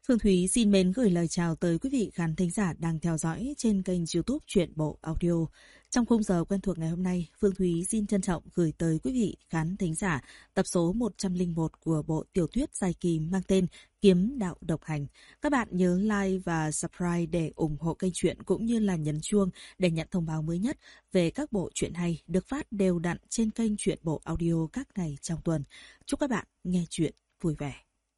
Phương Thúy xin mến gửi lời chào tới quý vị khán thính giả đang theo dõi trên kênh YouTube Truyện Bộ Audio. Trong khung giờ quen thuộc ngày hôm nay, Phương Thúy xin trân trọng gửi tới quý vị khán thính giả tập số 101 của bộ tiểu thuyết dài kỳ mang tên Kiếm Đạo Độc Hành. Các bạn nhớ like và subscribe để ủng hộ kênh truyện cũng như là nhấn chuông để nhận thông báo mới nhất về các bộ truyện hay được phát đều đặn trên kênh Truyện Bộ Audio các ngày trong tuần. Chúc các bạn nghe truyện vui vẻ.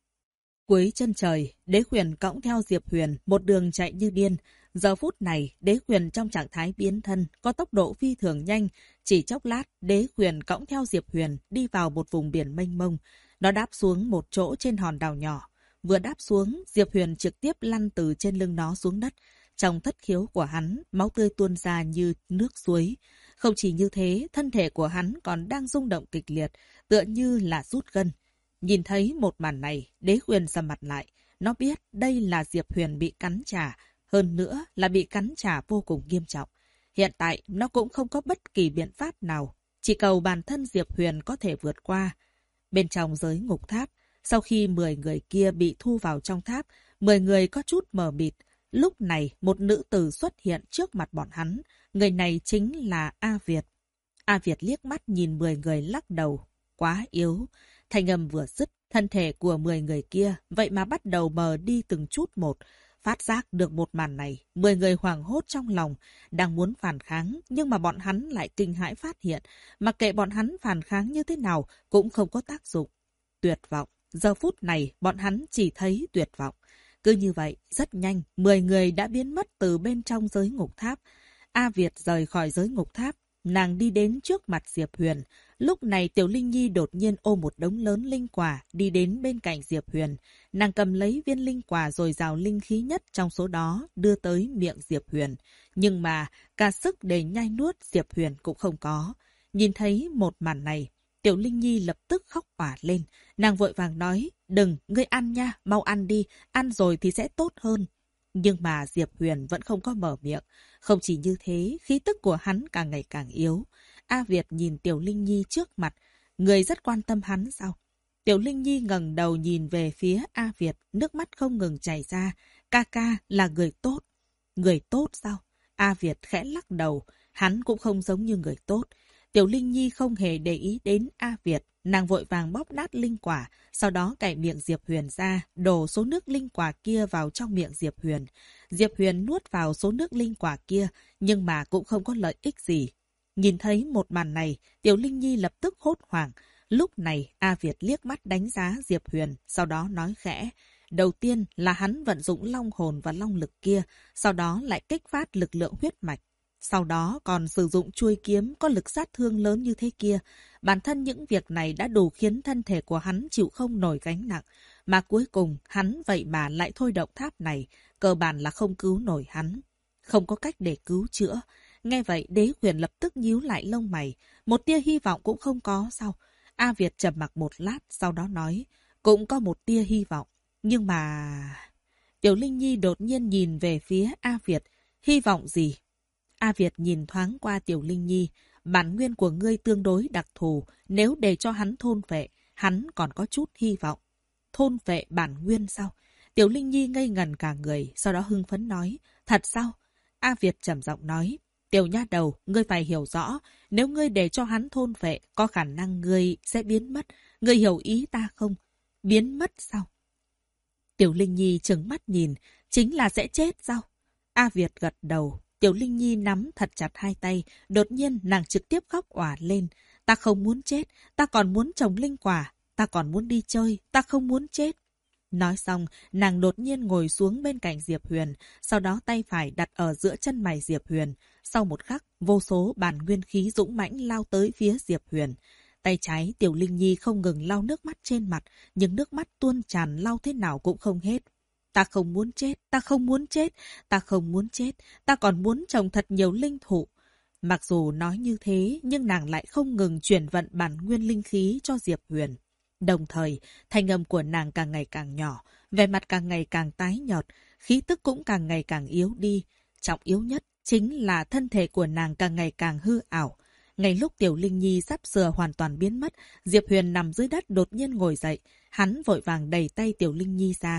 Cuối chân trời, Đế Huyền cõng theo Diệp Huyền một đường chạy như điên. Giờ phút này, Đế Huyền trong trạng thái biến thân, có tốc độ phi thường nhanh. Chỉ chốc lát, Đế Huyền cõng theo Diệp Huyền đi vào một vùng biển mênh mông. Nó đáp xuống một chỗ trên hòn đảo nhỏ. Vừa đáp xuống, Diệp Huyền trực tiếp lăn từ trên lưng nó xuống đất. Trong thất khiếu của hắn, máu tươi tuôn ra như nước suối. Không chỉ như thế, thân thể của hắn còn đang rung động kịch liệt, tựa như là rút gân. Nhìn thấy một màn này, Đế Huyền sầm mặt lại. Nó biết đây là Diệp Huyền bị cắn trả, hơn nữa là bị cắn trả vô cùng nghiêm trọng. Hiện tại, nó cũng không có bất kỳ biện pháp nào, chỉ cầu bản thân Diệp Huyền có thể vượt qua. Bên trong giới ngục tháp, sau khi 10 người kia bị thu vào trong tháp, 10 người có chút mờ mịt. Lúc này, một nữ tử xuất hiện trước mặt bọn hắn. Người này chính là A Việt. A Việt liếc mắt nhìn 10 người lắc đầu. Quá yếu. Thanh âm vừa dứt, thân thể của 10 người kia vậy mà bắt đầu mờ đi từng chút một. Phát giác được một màn này, 10 người hoảng hốt trong lòng, đang muốn phản kháng, nhưng mà bọn hắn lại kinh hãi phát hiện. Mặc kệ bọn hắn phản kháng như thế nào cũng không có tác dụng. Tuyệt vọng. Giờ phút này, bọn hắn chỉ thấy tuyệt vọng. Cứ như vậy, rất nhanh, 10 người đã biến mất từ bên trong giới ngục tháp. A Việt rời khỏi giới ngục tháp. Nàng đi đến trước mặt Diệp Huyền. Lúc này Tiểu Linh Nhi đột nhiên ôm một đống lớn linh quả đi đến bên cạnh Diệp Huyền. Nàng cầm lấy viên linh quả dồi dào linh khí nhất trong số đó đưa tới miệng Diệp Huyền. Nhưng mà cả sức để nhai nuốt Diệp Huyền cũng không có. Nhìn thấy một màn này, Tiểu Linh Nhi lập tức khóc òa lên. Nàng vội vàng nói, đừng, ngươi ăn nha, mau ăn đi, ăn rồi thì sẽ tốt hơn. Nhưng mà Diệp Huyền vẫn không có mở miệng. Không chỉ như thế, khí tức của hắn càng ngày càng yếu. A Việt nhìn Tiểu Linh Nhi trước mặt. Người rất quan tâm hắn sao? Tiểu Linh Nhi ngẩng đầu nhìn về phía A Việt, nước mắt không ngừng chảy ra. Ca ca là người tốt. Người tốt sao? A Việt khẽ lắc đầu. Hắn cũng không giống như người tốt. Tiểu Linh Nhi không hề để ý đến A Việt. Nàng vội vàng bóp nát linh quả, sau đó cạy miệng Diệp Huyền ra, đổ số nước linh quả kia vào trong miệng Diệp Huyền. Diệp Huyền nuốt vào số nước linh quả kia, nhưng mà cũng không có lợi ích gì. Nhìn thấy một màn này, Tiểu Linh Nhi lập tức hốt hoảng. Lúc này, A Việt liếc mắt đánh giá Diệp Huyền, sau đó nói khẽ. Đầu tiên là hắn vận dụng long hồn và long lực kia, sau đó lại kích phát lực lượng huyết mạch. Sau đó còn sử dụng chuôi kiếm có lực sát thương lớn như thế kia. Bản thân những việc này đã đủ khiến thân thể của hắn chịu không nổi gánh nặng. Mà cuối cùng hắn vậy mà lại thôi động tháp này. Cơ bản là không cứu nổi hắn. Không có cách để cứu chữa. Nghe vậy Đế Huyền lập tức nhíu lại lông mày. Một tia hy vọng cũng không có sao? A Việt trầm mặc một lát sau đó nói. Cũng có một tia hy vọng. Nhưng mà... Tiểu Linh Nhi đột nhiên nhìn về phía A Việt. Hy vọng gì? A Việt nhìn thoáng qua Tiểu Linh Nhi. Bản nguyên của ngươi tương đối đặc thù. Nếu để cho hắn thôn phệ, hắn còn có chút hy vọng. Thôn phệ bản nguyên sao? Tiểu Linh Nhi ngây ngần cả người, sau đó hưng phấn nói. Thật sao? A Việt trầm giọng nói. Tiểu nha đầu, ngươi phải hiểu rõ. Nếu ngươi để cho hắn thôn phệ, có khả năng ngươi sẽ biến mất. Ngươi hiểu ý ta không? Biến mất sao? Tiểu Linh Nhi trừng mắt nhìn. Chính là sẽ chết sao? A Việt gật đầu. Tiểu Linh Nhi nắm thật chặt hai tay, đột nhiên nàng trực tiếp khóc òa lên. Ta không muốn chết, ta còn muốn trồng linh quả, ta còn muốn đi chơi, ta không muốn chết. Nói xong, nàng đột nhiên ngồi xuống bên cạnh Diệp Huyền, sau đó tay phải đặt ở giữa chân mày Diệp Huyền. Sau một khắc, vô số bản nguyên khí dũng mãnh lao tới phía Diệp Huyền. Tay trái Tiểu Linh Nhi không ngừng lau nước mắt trên mặt, nhưng nước mắt tuôn tràn lau thế nào cũng không hết. Ta không muốn chết, ta không muốn chết, ta không muốn chết, ta còn muốn trồng thật nhiều linh thụ. Mặc dù nói như thế, nhưng nàng lại không ngừng chuyển vận bản nguyên linh khí cho Diệp Huyền. Đồng thời, thanh âm của nàng càng ngày càng nhỏ, vẻ mặt càng ngày càng tái nhợt, khí tức cũng càng ngày càng yếu đi. Trọng yếu nhất chính là thân thể của nàng càng ngày càng hư ảo. Ngay lúc Tiểu Linh Nhi sắp sửa hoàn toàn biến mất, Diệp Huyền nằm dưới đất đột nhiên ngồi dậy. Hắn vội vàng đẩy tay Tiểu Linh Nhi ra.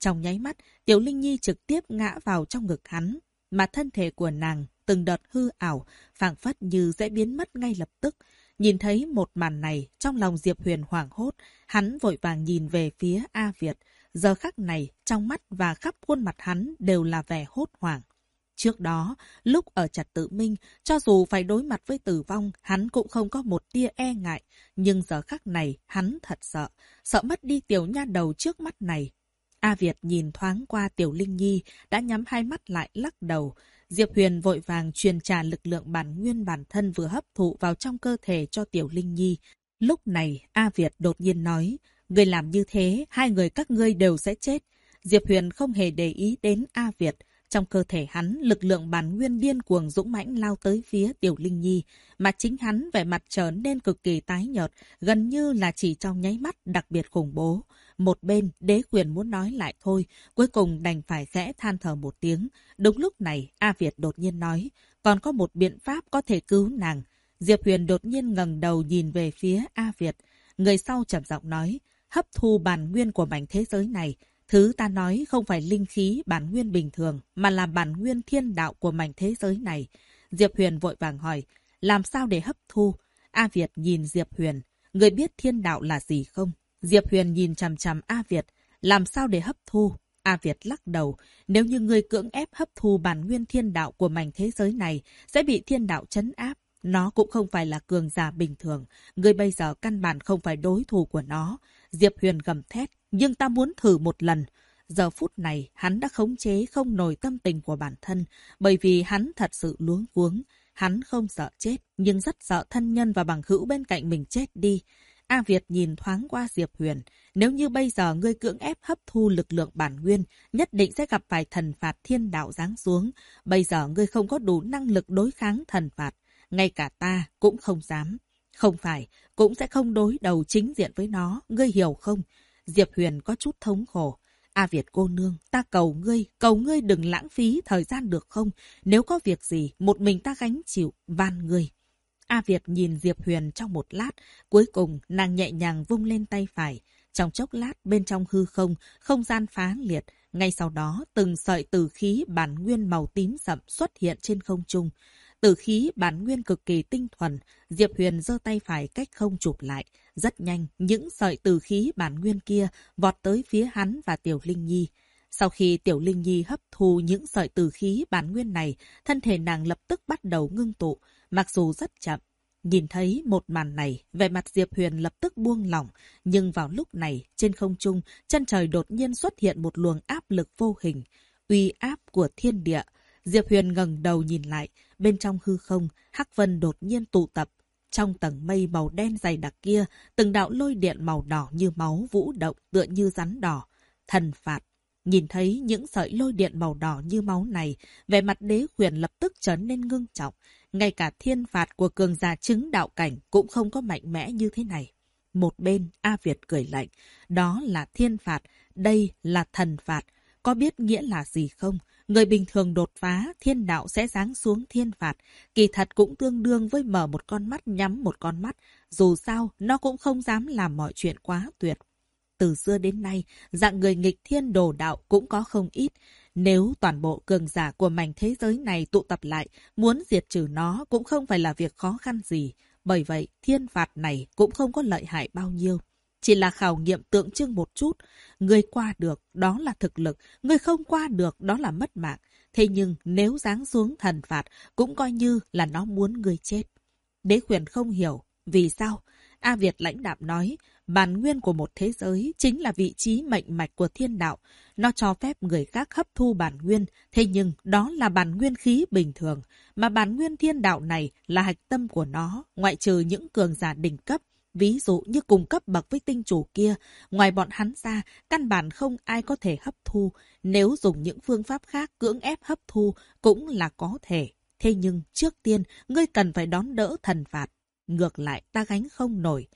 Trong nháy mắt, Tiểu Linh Nhi trực tiếp ngã vào trong ngực hắn, mà thân thể của nàng từng đợt hư ảo, phảng phất như sẽ biến mất ngay lập tức. Nhìn thấy một màn này, trong lòng Diệp Huyền hoảng hốt, hắn vội vàng nhìn về phía A Việt. Giờ khắc này, trong mắt và khắp khuôn mặt hắn đều là vẻ hốt hoảng. Trước đó, lúc ở Trạch Tự Minh, cho dù phải đối mặt với tử vong, hắn cũng không có một tia e ngại. Nhưng giờ khắc này, hắn thật sợ, sợ mất đi tiểu nha đầu trước mắt này. A Việt nhìn thoáng qua Tiểu Linh Nhi, đã nhắm hai mắt lại lắc đầu. Diệp Huyền vội vàng truyền trả lực lượng bản nguyên bản thân vừa hấp thụ vào trong cơ thể cho Tiểu Linh Nhi. Lúc này, A Việt đột nhiên nói, người làm như thế, hai người các ngươi đều sẽ chết. Diệp Huyền không hề để ý đến A Việt. Trong cơ thể hắn, lực lượng bản nguyên điên cuồng dũng mãnh lao tới phía Tiểu Linh Nhi, mà chính hắn vẻ mặt trở nên cực kỳ tái nhợt, gần như là chỉ trong nháy mắt đặc biệt khủng bố. Một bên, Đế Quyền muốn nói lại thôi, cuối cùng đành phải khẽ than thở một tiếng. Đúng lúc này, A Việt đột nhiên nói, còn có một biện pháp có thể cứu nàng. Diệp Huyền đột nhiên ngẩng đầu nhìn về phía A Việt. Người sau trầm giọng nói, hấp thu bản nguyên của mảnh thế giới này. Thứ ta nói không phải linh khí bản nguyên bình thường, mà là bản nguyên thiên đạo của mảnh thế giới này. Diệp Huyền vội vàng hỏi, làm sao để hấp thu? A Việt nhìn Diệp Huyền, người biết thiên đạo là gì không? Diệp Huyền nhìn chằm chằm A Việt, làm sao để hấp thu? A Việt lắc đầu, nếu như người cưỡng ép hấp thu bản nguyên thiên đạo của mảnh thế giới này, sẽ bị thiên đạo trấn áp. Nó cũng không phải là cường giả bình thường, người bây giờ căn bản không phải đối thủ của nó. Diệp Huyền gầm thét, nhưng ta muốn thử một lần. Giờ phút này, hắn đã khống chế không nổi tâm tình của bản thân, bởi vì hắn thật sự luống cuống. Hắn không sợ chết, nhưng rất sợ thân nhân và bằng hữu bên cạnh mình chết đi. A Việt nhìn thoáng qua Diệp Huyền, nếu như bây giờ ngươi cưỡng ép hấp thu lực lượng bản nguyên, nhất định sẽ gặp phải thần phạt thiên đạo giáng xuống. Bây giờ ngươi không có đủ năng lực đối kháng thần phạt, ngay cả ta cũng không dám. Không phải, cũng sẽ không đối đầu chính diện với nó, ngươi hiểu không? Diệp Huyền có chút thống khổ. A Việt cô nương, ta cầu ngươi đừng lãng phí thời gian được không? Nếu có việc gì, một mình ta gánh chịu, van ngươi. A Việt nhìn Diệp Huyền trong một lát, cuối cùng nàng nhẹ nhàng vung lên tay phải. Trong chốc lát bên trong hư không, không gian phá liệt. Ngay sau đó, từng sợi tử khí bản nguyên màu tím sậm xuất hiện trên không trung. Tử khí bản nguyên cực kỳ tinh thuần, Diệp Huyền giơ tay phải cách không chụp lại. Rất nhanh, những sợi tử khí bản nguyên kia vọt tới phía hắn và Tiểu Linh Nhi. Sau khi Tiểu Linh Nhi hấp thu những sợi tử khí bản nguyên này, thân thể nàng lập tức bắt đầu ngưng tụ, mặc dù rất chậm. Nhìn thấy một màn này, vẻ mặt Diệp Huyền lập tức buông lỏng, nhưng vào lúc này, trên không trung, chân trời đột nhiên xuất hiện một luồng áp lực vô hình, uy áp của thiên địa. Diệp Huyền ngẩng đầu nhìn lại, bên trong hư không, hắc vân đột nhiên tụ tập. Trong tầng mây màu đen dày đặc kia, từng đạo lôi điện màu đỏ như máu vũ động tựa như rắn đỏ. Thần phạt. Nhìn thấy những sợi lôi điện màu đỏ như máu này, vẻ mặt Đế Quyền lập tức trở nên ngưng trọng. Ngay cả thiên phạt của cường giả chứng đạo cảnh cũng không có mạnh mẽ như thế này. Một bên, A Việt cười lạnh. Đó là thiên phạt, đây là thần phạt. Có biết nghĩa là gì không? Người bình thường đột phá, thiên đạo sẽ giáng xuống thiên phạt. Kỳ thật cũng tương đương với mở một con mắt nhắm một con mắt. Dù sao, nó cũng không dám làm mọi chuyện quá tuyệt. Từ xưa đến nay, dạng người nghịch thiên đồ đạo cũng có không ít. Nếu toàn bộ cường giả của mảnh thế giới này tụ tập lại, muốn diệt trừ nó cũng không phải là việc khó khăn gì. Bởi vậy, thiên phạt này cũng không có lợi hại bao nhiêu. Chỉ là khảo nghiệm tượng trưng một chút. Người qua được, đó là thực lực. Người không qua được, đó là mất mạng. Thế nhưng nếu giáng xuống thần phạt, cũng coi như là nó muốn người chết. Đế Quyền không hiểu. Vì sao? A Việt lãnh đạm nói, bản nguyên của một thế giới chính là vị trí mệnh mạch của thiên đạo. Nó cho phép người khác hấp thu bản nguyên, thế nhưng đó là bản nguyên khí bình thường. Mà bản nguyên thiên đạo này là hạch tâm của nó, ngoại trừ những cường giả đỉnh cấp. Ví dụ như cùng cấp bậc với tinh chủ kia, ngoài bọn hắn ra, căn bản không ai có thể hấp thu. Nếu dùng những phương pháp khác cưỡng ép hấp thu cũng là có thể. Thế nhưng trước tiên, ngươi cần phải đón đỡ thần phạt. Ngược lại ta gánh không nổi.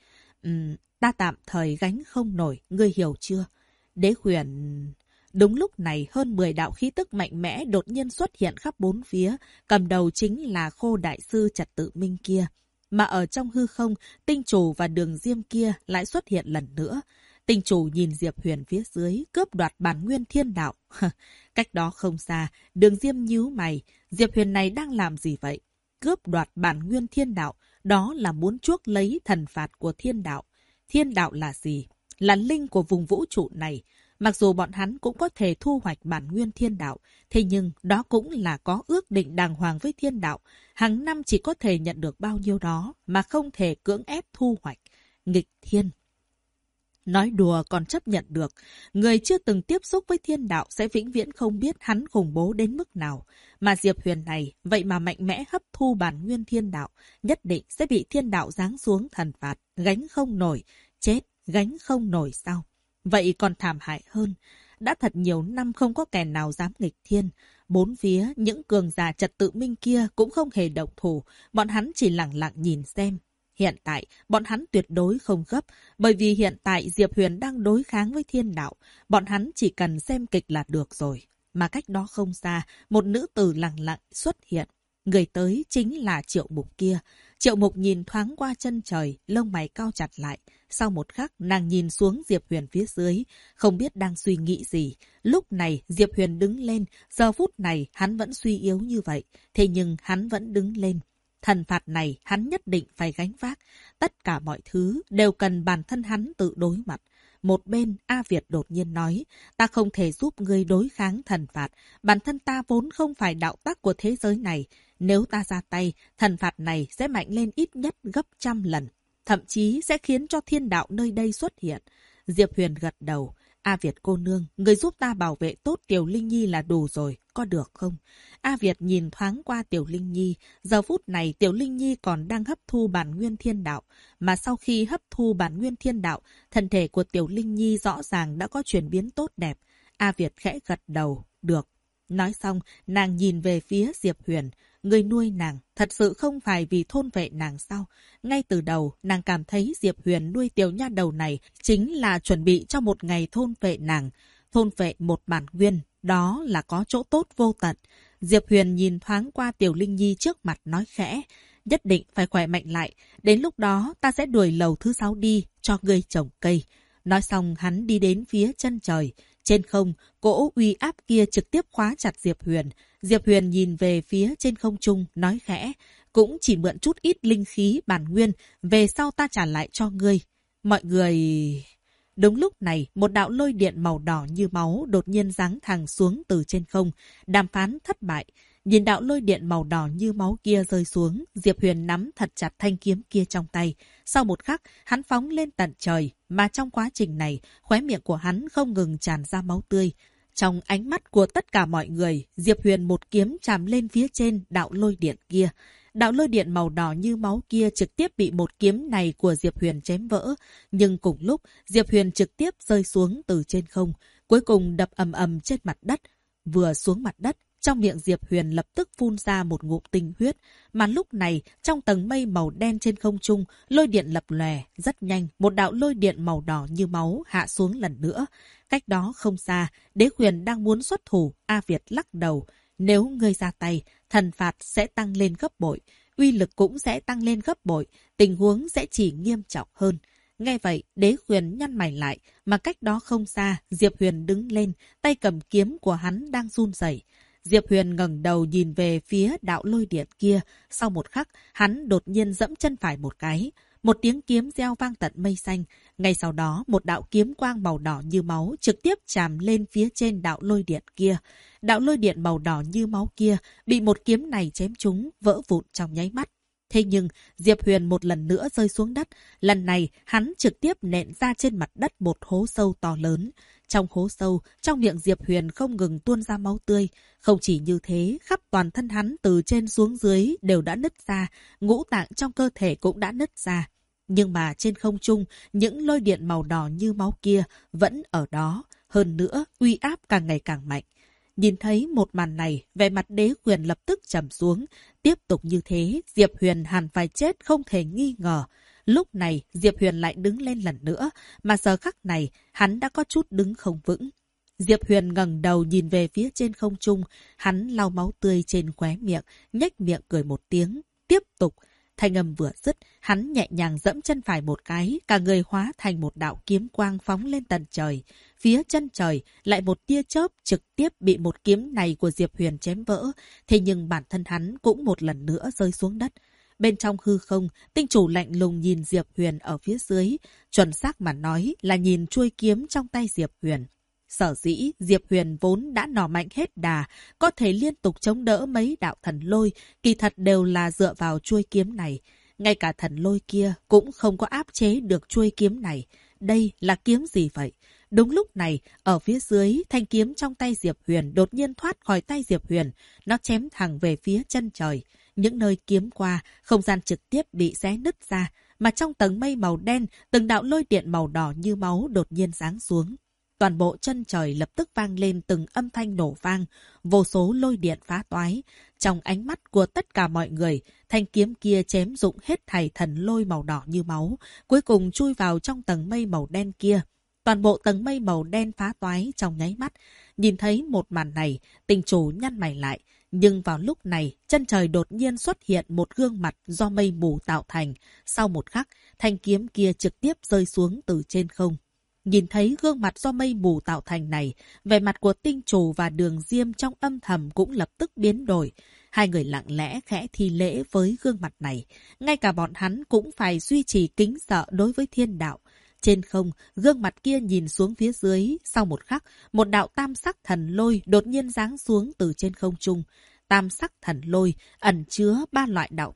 Ta tạm thời gánh không nổi, ngươi hiểu chưa? Đế Quyền... Đúng lúc này hơn 10 đạo khí tức mạnh mẽ đột nhiên xuất hiện khắp bốn phía, cầm đầu chính là Khô Đại Sư Trạch Tự Minh kia. Mà ở trong hư không, tinh chủ và đường diêm kia lại xuất hiện lần nữa. Tinh chủ nhìn Diệp Huyền phía dưới, cướp đoạt bản nguyên thiên đạo. Cách đó không xa, Đường Diêm nhíu mày. Diệp Huyền này đang làm gì vậy? Cướp đoạt bản nguyên thiên đạo, đó là muốn chuốc lấy thần phạt của thiên đạo. Thiên đạo là gì? Là linh của vùng vũ trụ này. Mặc dù bọn hắn cũng có thể thu hoạch bản nguyên thiên đạo, thế nhưng đó cũng là có ước định đàng hoàng với thiên đạo. Hàng năm chỉ có thể nhận được bao nhiêu đó mà không thể cưỡng ép thu hoạch. Nghịch thiên. Nói đùa còn chấp nhận được. Người chưa từng tiếp xúc với thiên đạo sẽ vĩnh viễn không biết hắn khủng bố đến mức nào. Mà Diệp Huyền này, vậy mà mạnh mẽ hấp thu bản nguyên thiên đạo, nhất định sẽ bị thiên đạo giáng xuống thần phạt, gánh không nổi. Chết, gánh không nổi sao? Vậy còn thảm hại hơn. Đã thật nhiều năm không có kẻ nào dám nghịch thiên. Bốn phía, những cường giả trật tự minh kia cũng không hề động thủ. Bọn hắn chỉ lặng lặng nhìn xem. Hiện tại, bọn hắn tuyệt đối không gấp, bởi vì hiện tại Diệp Huyền đang đối kháng với thiên đạo. Bọn hắn chỉ cần xem kịch là được rồi. Mà cách đó không xa, một nữ tử lặng lặng xuất hiện. Người tới chính là Triệu Mục kia. Triệu Mục nhìn thoáng qua chân trời, lông mày cau chặt lại. Sau một khắc, nàng nhìn xuống Diệp Huyền phía dưới, không biết đang suy nghĩ gì. Lúc này, Diệp Huyền đứng lên, giờ phút này hắn vẫn suy yếu như vậy. Thế nhưng hắn vẫn đứng lên. Thần phạt này hắn nhất định phải gánh vác. Tất cả mọi thứ đều cần bản thân hắn tự đối mặt. Một bên, A Việt đột nhiên nói, ta không thể giúp ngươi đối kháng thần phạt. Bản thân ta vốn không phải đạo tắc của thế giới này. Nếu ta ra tay, thần phạt này sẽ mạnh lên ít nhất gấp 100 lần. Thậm chí sẽ khiến cho thiên đạo nơi đây xuất hiện. Diệp Huyền gật đầu. A Việt cô nương, người giúp ta bảo vệ tốt Tiểu Linh Nhi là đủ rồi, có được không? A Việt nhìn thoáng qua Tiểu Linh Nhi. Giờ phút này Tiểu Linh Nhi còn đang hấp thu bản nguyên thiên đạo. Mà sau khi hấp thu bản nguyên thiên đạo, thân thể của Tiểu Linh Nhi rõ ràng đã có chuyển biến tốt đẹp. A Việt khẽ gật đầu. Được. Nói xong, nàng nhìn về phía Diệp Huyền. Người nuôi nàng, thật sự không phải vì thôn vệ nàng sao? Ngay từ đầu, nàng cảm thấy Diệp Huyền nuôi tiểu nha đầu này chính là chuẩn bị cho một ngày thôn vệ nàng. Thôn vệ một bản nguyên, đó là có chỗ tốt vô tận. Diệp Huyền nhìn thoáng qua Tiểu Linh Nhi trước mặt nói khẽ. Nhất định phải khỏe mạnh lại. Đến lúc đó, ta sẽ đuổi lầu thứ 6 đi, cho ngươi trồng cây. Nói xong, hắn đi đến phía chân trời. Trên không, cỗ uy áp kia trực tiếp khóa chặt Diệp Huyền. Diệp Huyền nhìn về phía trên không trung, nói khẽ. Cũng chỉ mượn chút ít linh khí bản nguyên, về sau ta trả lại cho ngươi. Mọi người... Đúng lúc này, một đạo lôi điện màu đỏ như máu đột nhiên giáng thẳng xuống từ trên không. Đàm phán thất bại. Nhìn đạo lôi điện màu đỏ như máu kia rơi xuống, Diệp Huyền nắm thật chặt thanh kiếm kia trong tay. Sau một khắc, hắn phóng lên tận trời, mà trong quá trình này, khóe miệng của hắn không ngừng tràn ra máu tươi. Trong ánh mắt của tất cả mọi người, Diệp Huyền một kiếm chạm lên phía trên đạo lôi điện kia. Đạo lôi điện màu đỏ như máu kia trực tiếp bị một kiếm này của Diệp Huyền chém vỡ. Nhưng cùng lúc, Diệp Huyền trực tiếp rơi xuống từ trên không, cuối cùng đập ầm ầm trên mặt đất. Vừa xuống mặt đất, trong miệng Diệp Huyền lập tức phun ra một ngụm tinh huyết. Mà lúc này, trong tầng mây màu đen trên không trung, lôi điện lập lòe, rất nhanh, một đạo lôi điện màu đỏ như máu hạ xuống lần nữa. Cách đó không xa, Đế Huyền đang muốn xuất thủ, A Việt lắc đầu. Nếu ngươi ra tay, thần phạt sẽ tăng lên gấp bội, uy lực cũng sẽ tăng lên gấp bội, tình huống sẽ chỉ nghiêm trọng hơn. Nghe vậy, Đế Huyền nhăn mày lại, mà cách đó không xa, Diệp Huyền đứng lên, tay cầm kiếm của hắn đang run rẩy. Diệp Huyền ngẩng đầu nhìn về phía đạo lôi điện kia, sau một khắc, hắn đột nhiên giẫm chân phải một cái. Một tiếng kiếm reo vang tận mây xanh. Ngay sau đó, một đạo kiếm quang màu đỏ như máu trực tiếp chạm lên phía trên đạo lôi điện kia. Đạo lôi điện màu đỏ như máu kia bị một kiếm này chém trúng, vỡ vụn trong nháy mắt. Thế nhưng, Diệp Huyền một lần nữa rơi xuống đất. Lần này, hắn trực tiếp nện ra trên mặt đất một hố sâu to lớn. Trong hố sâu, trong miệng Diệp Huyền không ngừng tuôn ra máu tươi. Không chỉ như thế, khắp toàn thân hắn từ trên xuống dưới đều đã nứt ra, ngũ tạng trong cơ thể cũng đã nứt ra. Nhưng mà trên không trung, những lôi điện màu đỏ như máu kia vẫn ở đó. Hơn nữa, uy áp càng ngày càng mạnh. Nhìn thấy một màn này, vẻ mặt Đế Huyền lập tức trầm xuống. Tiếp tục như thế, Diệp Huyền hẳn phải chết không thể nghi ngờ. Lúc này, Diệp Huyền lại đứng lên lần nữa, mà giờ khắc này, hắn đã có chút đứng không vững. Diệp Huyền ngẩng đầu nhìn về phía trên không trung, hắn lau máu tươi trên khóe miệng, nhếch miệng cười một tiếng. Tiếp tục. Thanh âm vừa dứt, hắn nhẹ nhàng dẫm chân phải một cái, cả người hóa thành một đạo kiếm quang phóng lên tận trời. Phía chân trời lại một tia chớp trực tiếp bị một kiếm này của Diệp Huyền chém vỡ, thế nhưng bản thân hắn cũng một lần nữa rơi xuống đất. Bên trong hư không, tinh chủ lạnh lùng nhìn Diệp Huyền ở phía dưới, chuẩn xác mà nói là nhìn chuôi kiếm trong tay Diệp Huyền. Sở dĩ Diệp Huyền vốn đã nỏ mạnh hết đà, có thể liên tục chống đỡ mấy đạo thần lôi, kỳ thật đều là dựa vào chuôi kiếm này. Ngay cả thần lôi kia cũng không có áp chế được chuôi kiếm này. Đây là kiếm gì vậy? Đúng lúc này, ở phía dưới, thanh kiếm trong tay Diệp Huyền đột nhiên thoát khỏi tay Diệp Huyền. Nó chém thẳng về phía chân trời. Những nơi kiếm qua, không gian trực tiếp bị xé nứt ra. Mà trong tầng mây màu đen, từng đạo lôi điện màu đỏ như máu đột nhiên giáng xuống. Toàn bộ chân trời lập tức vang lên từng âm thanh nổ vang, vô số lôi điện phá toái. Trong ánh mắt của tất cả mọi người, thanh kiếm kia chém dụng hết thảy thần lôi màu đỏ như máu, cuối cùng chui vào trong tầng mây màu đen kia. Toàn bộ tầng mây màu đen phá toái trong nháy mắt. Nhìn thấy một màn này, tinh chủ nhăn mày lại. Nhưng vào lúc này, chân trời đột nhiên xuất hiện một gương mặt do mây mù tạo thành. Sau một khắc, thanh kiếm kia trực tiếp rơi xuống từ trên không. Nhìn thấy gương mặt do mây mù tạo thành này, vẻ mặt của tinh chủ và Đường Diêm trong âm thầm cũng lập tức biến đổi. Hai người lặng lẽ khẽ thi lễ với gương mặt này. Ngay cả bọn hắn cũng phải duy trì kính sợ đối với thiên đạo. Trên không, gương mặt kia nhìn xuống phía dưới. Sau một khắc, một đạo tam sắc thần lôi đột nhiên giáng xuống từ trên không trung. Tam sắc thần lôi ẩn chứa ba loại đạo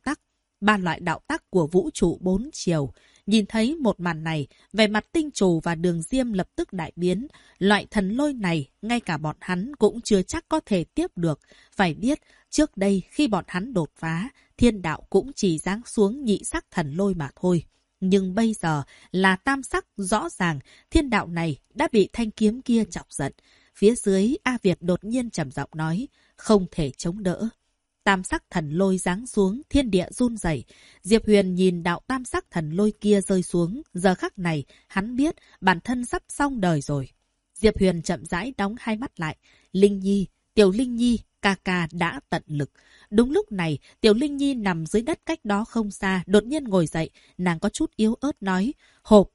tắc của vũ trụ bốn chiều. Nhìn thấy một màn này, vẻ mặt tinh chủ và Đường Diêm lập tức đại biến. Loại thần lôi này, ngay cả bọn hắn cũng chưa chắc có thể tiếp được. Phải biết, trước đây khi bọn hắn đột phá, thiên đạo cũng chỉ giáng xuống nhị sắc thần lôi mà thôi. Nhưng bây giờ là tam sắc, rõ ràng thiên đạo này đã bị thanh kiếm kia chọc giận. Phía dưới A Việt đột nhiên trầm giọng nói, không thể chống đỡ. Tam sắc thần lôi giáng xuống, thiên địa run rẩy. Diệp Huyền nhìn đạo tam sắc thần lôi kia rơi xuống. Giờ khắc này, hắn biết bản thân sắp xong đời rồi. Diệp Huyền chậm rãi đóng hai mắt lại. Linh Nhi, Tiểu Linh Nhi, ca ca đã tận lực. Đúng lúc này, Tiểu Linh Nhi nằm dưới đất cách đó không xa, đột nhiên ngồi dậy. Nàng có chút yếu ớt nói, hộp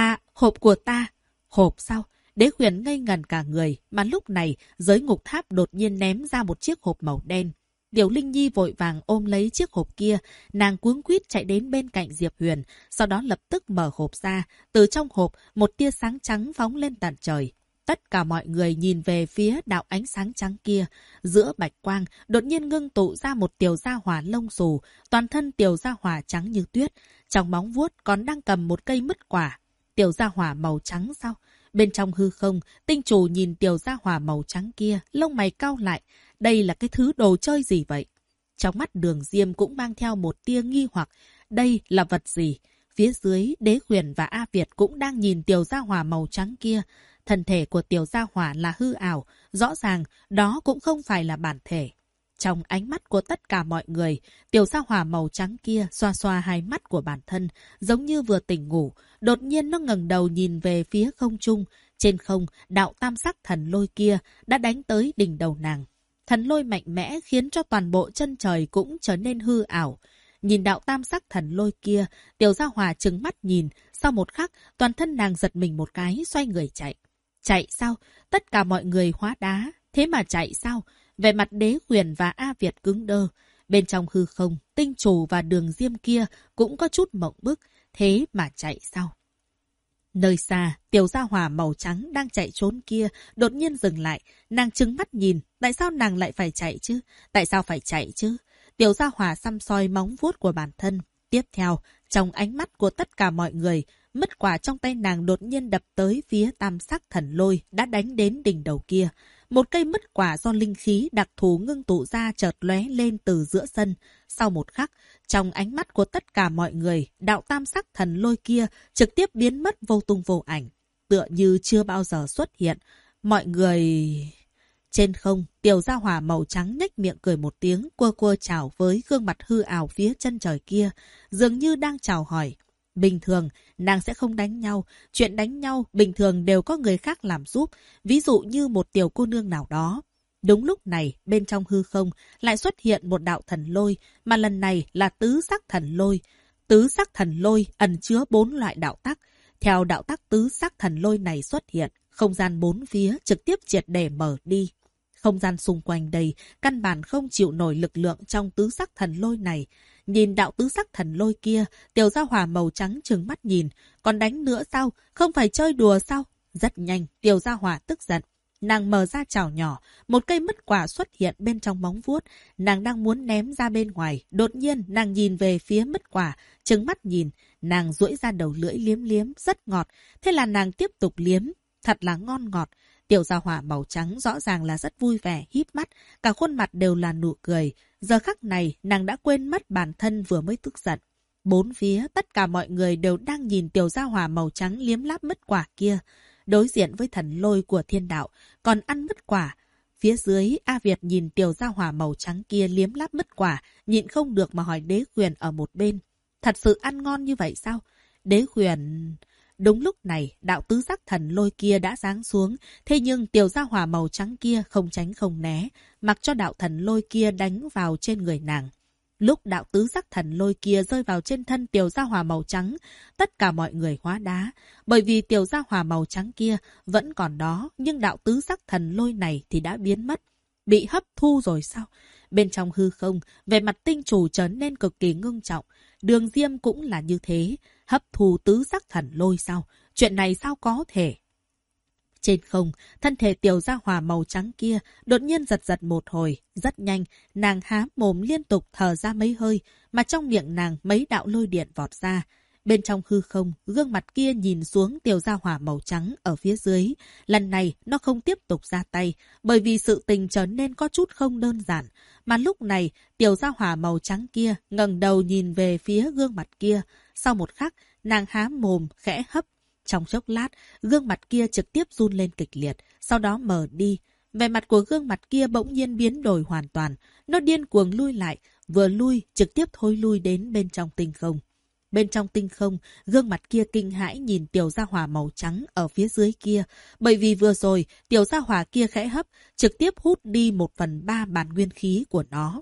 của ta. Hộp sao? Đế Huyền ngây ngẩn cả người, mà lúc này, giới ngục tháp đột nhiên ném ra một chiếc hộp màu đen. Tiểu Linh Nhi vội vàng ôm lấy chiếc hộp kia, nàng cuống quýt chạy đến bên cạnh Diệp Huyền, sau đó lập tức mở hộp ra. Từ trong hộp, một tia sáng trắng phóng lên tận trời. Tất cả mọi người nhìn về phía đạo ánh sáng trắng kia. Giữa bạch quang, đột nhiên ngưng tụ ra một tiểu gia hỏa lông xù, toàn thân tiểu gia hỏa trắng như tuyết. Trong móng vuốt còn đang cầm một cây mứt quả. Tiểu gia hỏa màu trắng sao? Bên trong hư không, tinh chủ nhìn tiểu gia hỏa màu trắng kia, lông mày cau lại. Đây là cái thứ đồ chơi gì vậy? Trong mắt Đường Diêm cũng mang theo một tia nghi hoặc. Đây là vật gì? Phía dưới, Đế Huyền và A Việt cũng đang nhìn tiểu gia hỏa màu trắng kia. Thân thể của tiểu gia hỏa là hư ảo. Rõ ràng, đó cũng không phải là bản thể. Trong ánh mắt của tất cả mọi người, tiểu gia hỏa màu trắng kia xoa xoa hai mắt của bản thân, giống như vừa tỉnh ngủ. Đột nhiên nó ngẩng đầu nhìn về phía không trung. Trên không, đạo tam sắc thần lôi kia đã đánh tới đỉnh đầu nàng. Thần lôi mạnh mẽ khiến cho toàn bộ chân trời cũng trở nên hư ảo. Nhìn đạo tam sắc thần lôi kia, tiểu gia hỏa trừng mắt nhìn. Sau một khắc, toàn thân nàng giật mình một cái, xoay người chạy. Chạy sao? Tất cả mọi người hóa đá. Thế mà chạy sao? Về mặt Đế Huyền và A Việt cứng đơ. Bên trong hư không, tinh chủ và Đường Diêm kia cũng có chút mộng bức. Thế mà chạy sao? Nơi xa, tiểu gia hỏa màu trắng đang chạy trốn kia đột nhiên dừng lại. Nàng trừng mắt nhìn. Tại sao nàng lại phải chạy chứ? Tại sao phải chạy chứ? Tiểu gia hỏa săm soi móng vuốt của bản thân. Tiếp theo, trong ánh mắt của tất cả mọi người, mứt quả trong tay nàng đột nhiên đập tới phía tam sắc thần lôi đã đánh đến đỉnh đầu kia. Một cây mứt quả do linh khí đặc thù ngưng tụ ra chợt lóe lên từ giữa sân. Sau một khắc, trong ánh mắt của tất cả mọi người, đạo tam sắc thần lôi kia trực tiếp biến mất vô tung vô ảnh, tựa như chưa bao giờ xuất hiện. Mọi người... Trên không, tiểu gia hỏa màu trắng nhếch miệng cười một tiếng, cua cua chào với gương mặt hư ảo phía chân trời kia, dường như đang chào hỏi. Bình thường, nàng sẽ không đánh nhau. Chuyện đánh nhau, bình thường đều có người khác làm giúp. Ví dụ như một tiểu cô nương nào đó. Đúng lúc này, bên trong hư không lại xuất hiện một đạo thần lôi, mà lần này là tứ sắc thần lôi. Tứ sắc thần lôi ẩn chứa 4 loại đạo tắc. Theo đạo tắc tứ sắc thần lôi này xuất hiện, không gian 4 phía trực tiếp triệt để mở đi. Không gian xung quanh đây căn bản không chịu nổi lực lượng trong tứ sắc thần lôi này. Nhìn đạo tứ sắc thần lôi kia, Tiểu Gia Hỏa màu trắng trừng mắt nhìn. Còn đánh nữa sao? Không phải chơi đùa sao? Rất nhanh, Tiểu Gia Hỏa tức giận. Nàng mở ra chảo nhỏ, một cây mứt quả xuất hiện bên trong móng vuốt. Nàng đang muốn ném ra bên ngoài. Đột nhiên, nàng nhìn về phía mứt quả, trừng mắt nhìn. Nàng duỗi ra đầu lưỡi liếm liếm, rất ngọt. Thế là nàng tiếp tục liếm. Thật là ngon ngọt. Tiểu Gia Hỏa màu trắng rõ ràng là rất vui vẻ, híp mắt. Cả khuôn mặt đều là nụ cười. Giờ khắc này, nàng đã quên mất bản thân vừa mới tức giận. Bốn phía, tất cả mọi người đều đang nhìn Tiểu Gia Hỏa màu trắng liếm láp mứt quả kia. Đối diện với thần lôi của thiên đạo, còn ăn mứt quả. Phía dưới, A Việt nhìn Tiểu Gia Hỏa màu trắng kia liếm láp mứt quả, nhịn không được mà hỏi Đế Huyền ở một bên. Thật sự ăn ngon như vậy sao? Đế Huyền... Đúng lúc này, đạo tứ sắc thần lôi kia đã giáng xuống, thế nhưng Tiểu Gia Hỏa màu trắng kia không tránh không né, mặc cho đạo thần lôi kia đánh vào trên người nàng. Lúc đạo tứ sắc thần lôi kia rơi vào trên thân Tiểu Gia Hỏa màu trắng, tất cả mọi người hóa đá. Bởi vì Tiểu Gia Hỏa màu trắng kia vẫn còn đó, nhưng đạo tứ sắc thần lôi này thì đã biến mất. Bị hấp thu rồi sao? Bên trong hư không, về mặt tinh chủ trở nên cực kỳ ngưng trọng. Đường Diêm cũng là như thế. Hấp thu tứ sắc thần lôi sao? Chuyện này sao có thể? Trên không, thân thể Tiểu Gia Hỏa màu trắng kia đột nhiên giật giật một hồi. Rất nhanh, nàng há mồm liên tục thở ra mấy hơi, mà trong miệng nàng mấy đạo lôi điện vọt ra. Bên trong hư không, gương mặt kia nhìn xuống Tiểu Gia Hỏa màu trắng ở phía dưới. Lần này, nó không tiếp tục ra tay, bởi vì sự tình trở nên có chút không đơn giản. Mà lúc này, Tiểu Gia Hỏa màu trắng kia ngẩng đầu nhìn về phía gương mặt kia. Sau một khắc, nàng há mồm, khẽ hấp. Trong chốc lát, gương mặt kia trực tiếp run lên kịch liệt, sau đó mở đi. Vẻ mặt của gương mặt kia bỗng nhiên biến đổi hoàn toàn. Nó điên cuồng lui lại, vừa lui, trực tiếp thối lui đến bên trong tinh không. Bên trong tinh không, gương mặt kia kinh hãi nhìn Tiểu Gia Hỏa màu trắng ở phía dưới kia. Bởi vì vừa rồi, Tiểu Gia Hỏa kia khẽ hấp, trực tiếp hút đi 1/3 bản nguyên khí của nó.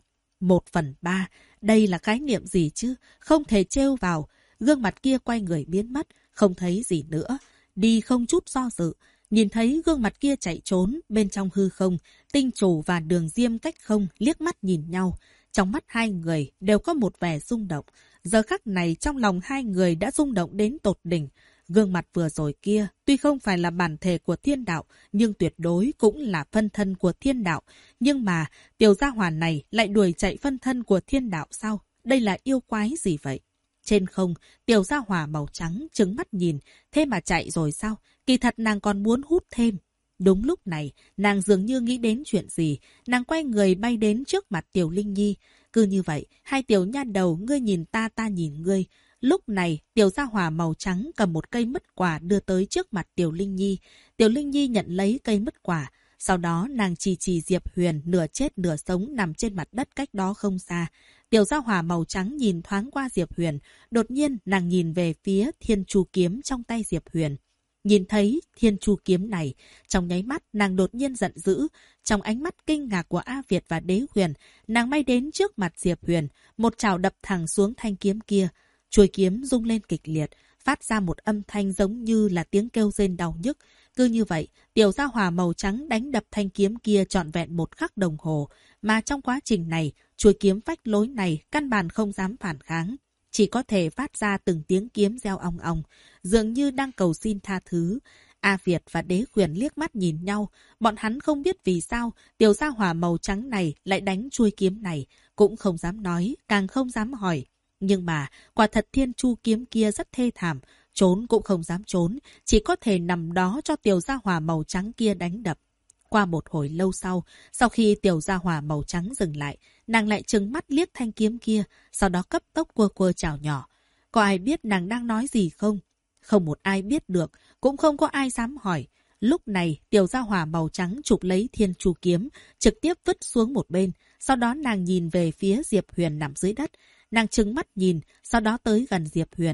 1/3, đây là khái niệm gì chứ? Không thể trêu vào. Gương mặt kia quay người biến mất, không thấy gì nữa. Đi không chút do dự. Nhìn thấy gương mặt kia chạy trốn bên trong hư không, tinh chủ và Đường Diêm cách không liếc mắt nhìn nhau. Trong mắt hai người đều có một vẻ rung động. Giờ khắc này trong lòng hai người đã rung động đến tột đỉnh. Gương mặt vừa rồi kia tuy không phải là bản thể của thiên đạo, nhưng tuyệt đối cũng là phân thân của thiên đạo. Nhưng mà Tiểu Gia Hỏa này lại đuổi chạy phân thân của thiên đạo sao? Đây là yêu quái gì vậy? Trên không, Tiểu Gia Hỏa màu trắng trừng mắt nhìn, thế mà chạy rồi sao? Kỳ thật nàng còn muốn hút thêm. Đúng lúc này, nàng dường như nghĩ đến chuyện gì, nàng quay người bay đến trước mặt Tiểu Linh Nhi. Cứ như vậy, hai tiểu nha đầu ngươi nhìn ta nhìn ngươi. Lúc này, Tiểu Gia Hỏa màu trắng cầm một cây mứt quả đưa tới trước mặt Tiểu Linh Nhi. Tiểu Linh Nhi nhận lấy cây mứt quả. Sau đó nàng chỉ Diệp Huyền nửa chết nửa sống nằm trên mặt đất cách đó không xa. Tiểu Gia Hỏa màu trắng nhìn thoáng qua Diệp Huyền. Đột nhiên nàng nhìn về phía Thiên Chu kiếm trong tay Diệp Huyền. Nhìn thấy Thiên Chu kiếm này, trong nháy mắt nàng đột nhiên giận dữ. Trong ánh mắt kinh ngạc của A Việt và Đế Huyền, nàng bay đến trước mặt Diệp Huyền, một chảo đập thẳng xuống thanh kiếm kia. Chuôi kiếm rung lên kịch liệt, phát ra một âm thanh giống như là tiếng kêu rên đau nhức. Cứ như vậy, Tiểu Gia Hỏa màu trắng đánh đập thanh kiếm kia trọn vẹn 1 khắc đồng hồ. Mà trong quá trình này, chuôi kiếm phách lối này căn bản không dám phản kháng. Chỉ có thể phát ra từng tiếng kiếm reo ong ong, dường như đang cầu xin tha thứ. A Việt và Đế Huyền liếc mắt nhìn nhau. Bọn hắn không biết vì sao Tiểu Gia Hỏa màu trắng này lại đánh chuôi kiếm này. Cũng không dám nói, càng không dám hỏi. Nhưng mà, quả thật Thiên Chu kiếm kia rất thê thảm. Trốn cũng không dám trốn, chỉ có thể nằm đó cho Tiểu Gia Hỏa màu trắng kia đánh đập. Qua một hồi lâu sau khi Tiểu Gia Hỏa màu trắng dừng lại, nàng lại trừng mắt liếc thanh kiếm kia, sau đó cấp tốc quơ chảo nhỏ. Có ai biết nàng đang nói gì không? Không một ai biết được, cũng không có ai dám hỏi. Lúc này, Tiểu Gia Hỏa màu trắng chụp lấy Thiên Chu kiếm, trực tiếp vứt xuống một bên. Sau đó nàng nhìn về phía Diệp Huyền nằm dưới đất. Nàng trừng mắt nhìn, sau đó tới gần Diệp Huyền.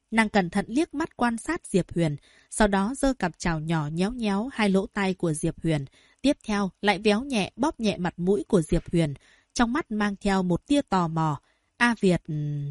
Nàng cẩn thận liếc mắt quan sát Diệp Huyền, sau đó giơ cặp chảo nhỏ nhéo nhéo hai lỗ tai của Diệp Huyền. Tiếp theo lại véo nhẹ bóp nhẹ mặt mũi của Diệp Huyền, trong mắt mang theo một tia tò mò. A Việt...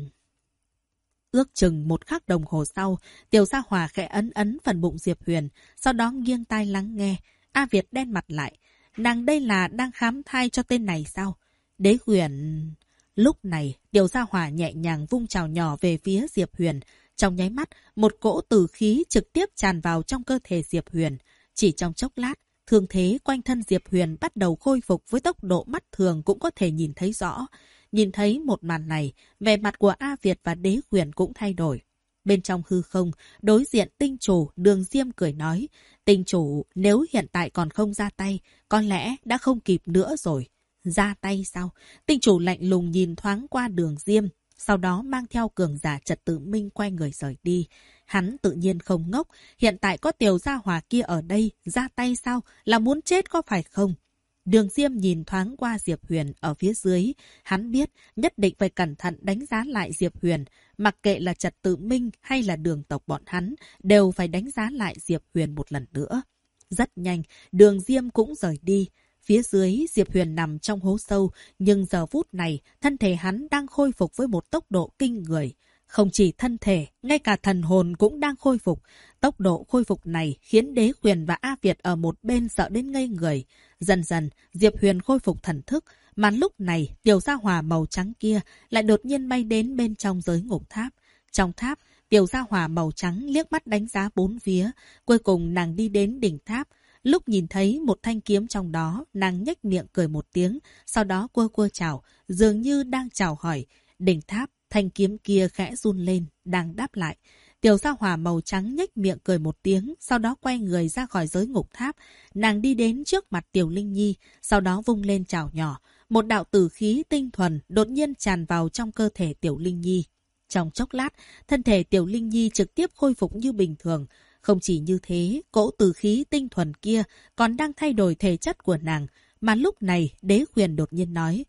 Ước chừng một khắc đồng hồ sau, Tiểu Gia Hòa khẽ ấn ấn phần bụng Diệp Huyền, sau đó nghiêng tai lắng nghe. A Việt đen mặt lại. Nàng đây là đang khám thai cho tên này sao? Đế Huyền... Lúc này, Tiểu Gia Hòa nhẹ nhàng vung chảo nhỏ về phía Diệp Huyền. Trong nháy mắt, một cỗ tử khí trực tiếp tràn vào trong cơ thể Diệp Huyền. Chỉ trong chốc lát, thương thế quanh thân Diệp Huyền bắt đầu khôi phục với tốc độ mắt thường cũng có thể nhìn thấy rõ. Nhìn thấy một màn này, vẻ mặt của A Việt và Đế Huyền cũng thay đổi. Bên trong hư không, đối diện tinh chủ Đường Diêm cười nói, tinh chủ nếu hiện tại còn không ra tay, có lẽ đã không kịp nữa rồi. Ra tay sao? Tinh chủ lạnh lùng nhìn thoáng qua Đường Diêm, sau đó mang theo cường giả Trật Tự Minh quay người rời đi. Hắn tự nhiên không ngốc, hiện tại có Tiểu Gia Hòa kia ở đây, ra tay sao? Là muốn chết có phải không? Đường Diêm nhìn thoáng qua Diệp Huyền ở phía dưới. Hắn biết nhất định phải cẩn thận đánh giá lại Diệp Huyền. Mặc kệ là Trật Tự Minh hay là Đường tộc bọn hắn, đều phải đánh giá lại Diệp Huyền một lần nữa. Rất nhanh, Đường Diêm cũng rời đi. Phía dưới, Diệp Huyền nằm trong hố sâu, nhưng giờ phút này, thân thể hắn đang khôi phục với một tốc độ kinh người. Không chỉ thân thể, ngay cả thần hồn cũng đang khôi phục. Tốc độ khôi phục này khiến Đế Huyền và A Việt ở một bên sợ đến ngây người. Dần dần, Diệp Huyền khôi phục thần thức, mà lúc này Tiểu Gia Hòa màu trắng kia lại đột nhiên bay đến bên trong giới ngục tháp. Trong tháp, Tiểu Gia Hòa màu trắng liếc mắt đánh giá bốn phía, cuối cùng nàng đi đến đỉnh tháp. Lúc nhìn thấy một thanh kiếm trong đó, nàng nhếch miệng cười một tiếng, sau đó cua cua chào, dường như đang chào hỏi. Đỉnh tháp, thanh kiếm kia khẽ run lên, đang đáp lại. Tiểu Gia Hòa màu trắng nhếch miệng cười một tiếng, sau đó quay người ra khỏi giới ngục tháp. Nàng đi đến trước mặt Tiểu Linh Nhi, sau đó vung lên chảo nhỏ. Một đạo tử khí tinh thuần đột nhiên tràn vào trong cơ thể Tiểu Linh Nhi. Trong chốc lát, thân thể Tiểu Linh Nhi trực tiếp khôi phục như bình thường. Không chỉ như thế, cỗ tử khí tinh thuần kia còn đang thay đổi thể chất của nàng. Mà lúc này, Đế Huyền đột nhiên nói,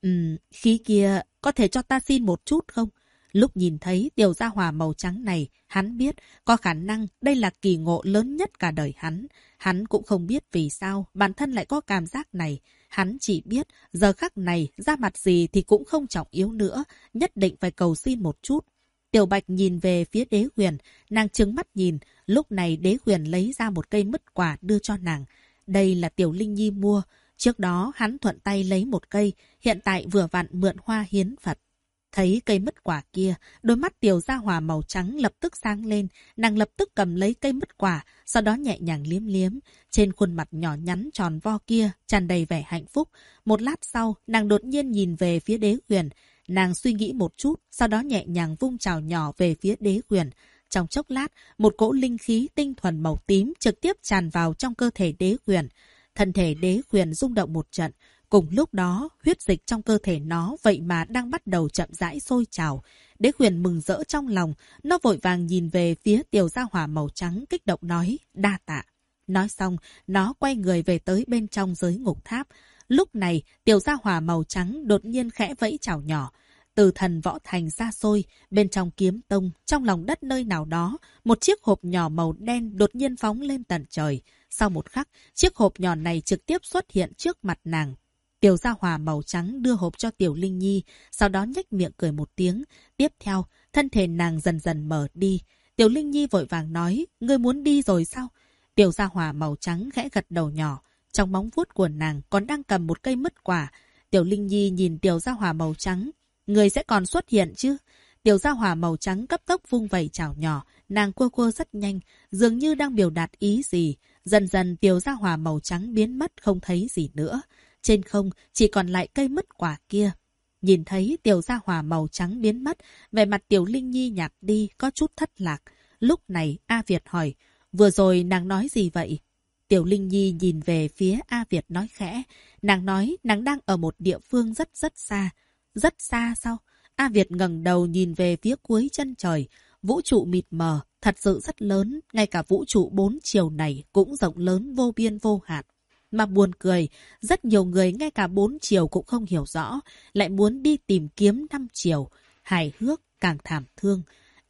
khí kia có thể cho ta xin một chút không? Lúc nhìn thấy Tiểu Gia Hòa màu trắng này, hắn biết có khả năng đây là kỳ ngộ lớn nhất cả đời hắn. Hắn cũng không biết vì sao bản thân lại có cảm giác này. Hắn chỉ biết giờ khắc này ra mặt gì thì cũng không trọng yếu nữa, nhất định phải cầu xin một chút. Tiểu Bạch nhìn về phía Đế Huyền, nàng trừng mắt nhìn. Lúc này Đế Huyền lấy ra một cây mứt quả đưa cho nàng. Đây là Tiểu Linh Nhi mua. Trước đó hắn thuận tay lấy một cây, hiện tại vừa vặn mượn hoa hiến Phật. Thấy cây mứt quả kia, đôi mắt Tiểu Gia Hòa màu trắng lập tức sáng lên. Nàng lập tức cầm lấy cây mứt quả, sau đó nhẹ nhàng liếm liếm. Trên khuôn mặt nhỏ nhắn tròn vo kia, tràn đầy vẻ hạnh phúc. Một lát sau, nàng đột nhiên nhìn về phía Đế Huyền. Nàng suy nghĩ một chút, sau đó nhẹ nhàng vung chảo nhỏ về phía Đế Huyền. Trong chốc lát, một cỗ linh khí tinh thuần màu tím trực tiếp tràn vào trong cơ thể Đế Huyền. Thân thể Đế Huyền rung động một trận. Cùng lúc đó, huyết dịch trong cơ thể nó vậy mà đang bắt đầu chậm rãi sôi trào. Đế Huyền mừng rỡ trong lòng, nó vội vàng nhìn về phía Tiểu Gia Hòa màu trắng kích động nói, đa tạ. Nói xong, nó quay người về tới bên trong giới ngục tháp. Lúc này, Tiểu Gia Hòa màu trắng đột nhiên khẽ vẫy chảo nhỏ. Từ thần võ thành xa xôi, bên trong kiếm tông, trong lòng đất nơi nào đó, một chiếc hộp nhỏ màu đen đột nhiên phóng lên tận trời. Sau một khắc, chiếc hộp nhỏ này trực tiếp xuất hiện trước mặt nàng. Tiểu Gia Hòa màu trắng đưa hộp cho Tiểu Linh Nhi, sau đó nhếch miệng cười một tiếng. Tiếp theo, thân thể nàng dần dần mở đi. Tiểu Linh Nhi vội vàng nói, ngươi muốn đi rồi sao? Tiểu Gia Hòa màu trắng khẽ gật đầu nhỏ. Trong móng vuốt của nàng còn đang cầm một cây mứt quả. Tiểu Linh Nhi nhìn Tiểu Gia Hòa màu trắng. Người sẽ còn xuất hiện chứ? Tiểu Gia Hòa màu trắng cấp tốc vung vẩy chảo nhỏ. Nàng cua cua rất nhanh, dường như đang biểu đạt ý gì. Dần dần Tiểu Gia Hòa màu trắng biến mất không thấy gì nữa. Trên không chỉ còn lại cây mứt quả kia. Nhìn thấy Tiểu Gia Hòa màu trắng biến mất, vẻ mặt Tiểu Linh Nhi nhạt đi, có chút thất lạc. Lúc này A Việt hỏi, vừa rồi nàng nói gì vậy? Tiểu Linh Nhi nhìn về phía A Việt nói khẽ. Nàng nói nàng đang ở một địa phương rất rất xa. Rất xa sao? A Việt ngẩng đầu nhìn về phía cuối chân trời. Vũ trụ mịt mờ, thật sự rất lớn. Ngay cả vũ trụ 4 chiều này cũng rộng lớn vô biên vô hạn. Mà buồn cười, rất nhiều người ngay cả 4 chiều cũng không hiểu rõ, lại muốn đi tìm kiếm 5 chiều. Hài hước, càng thảm thương.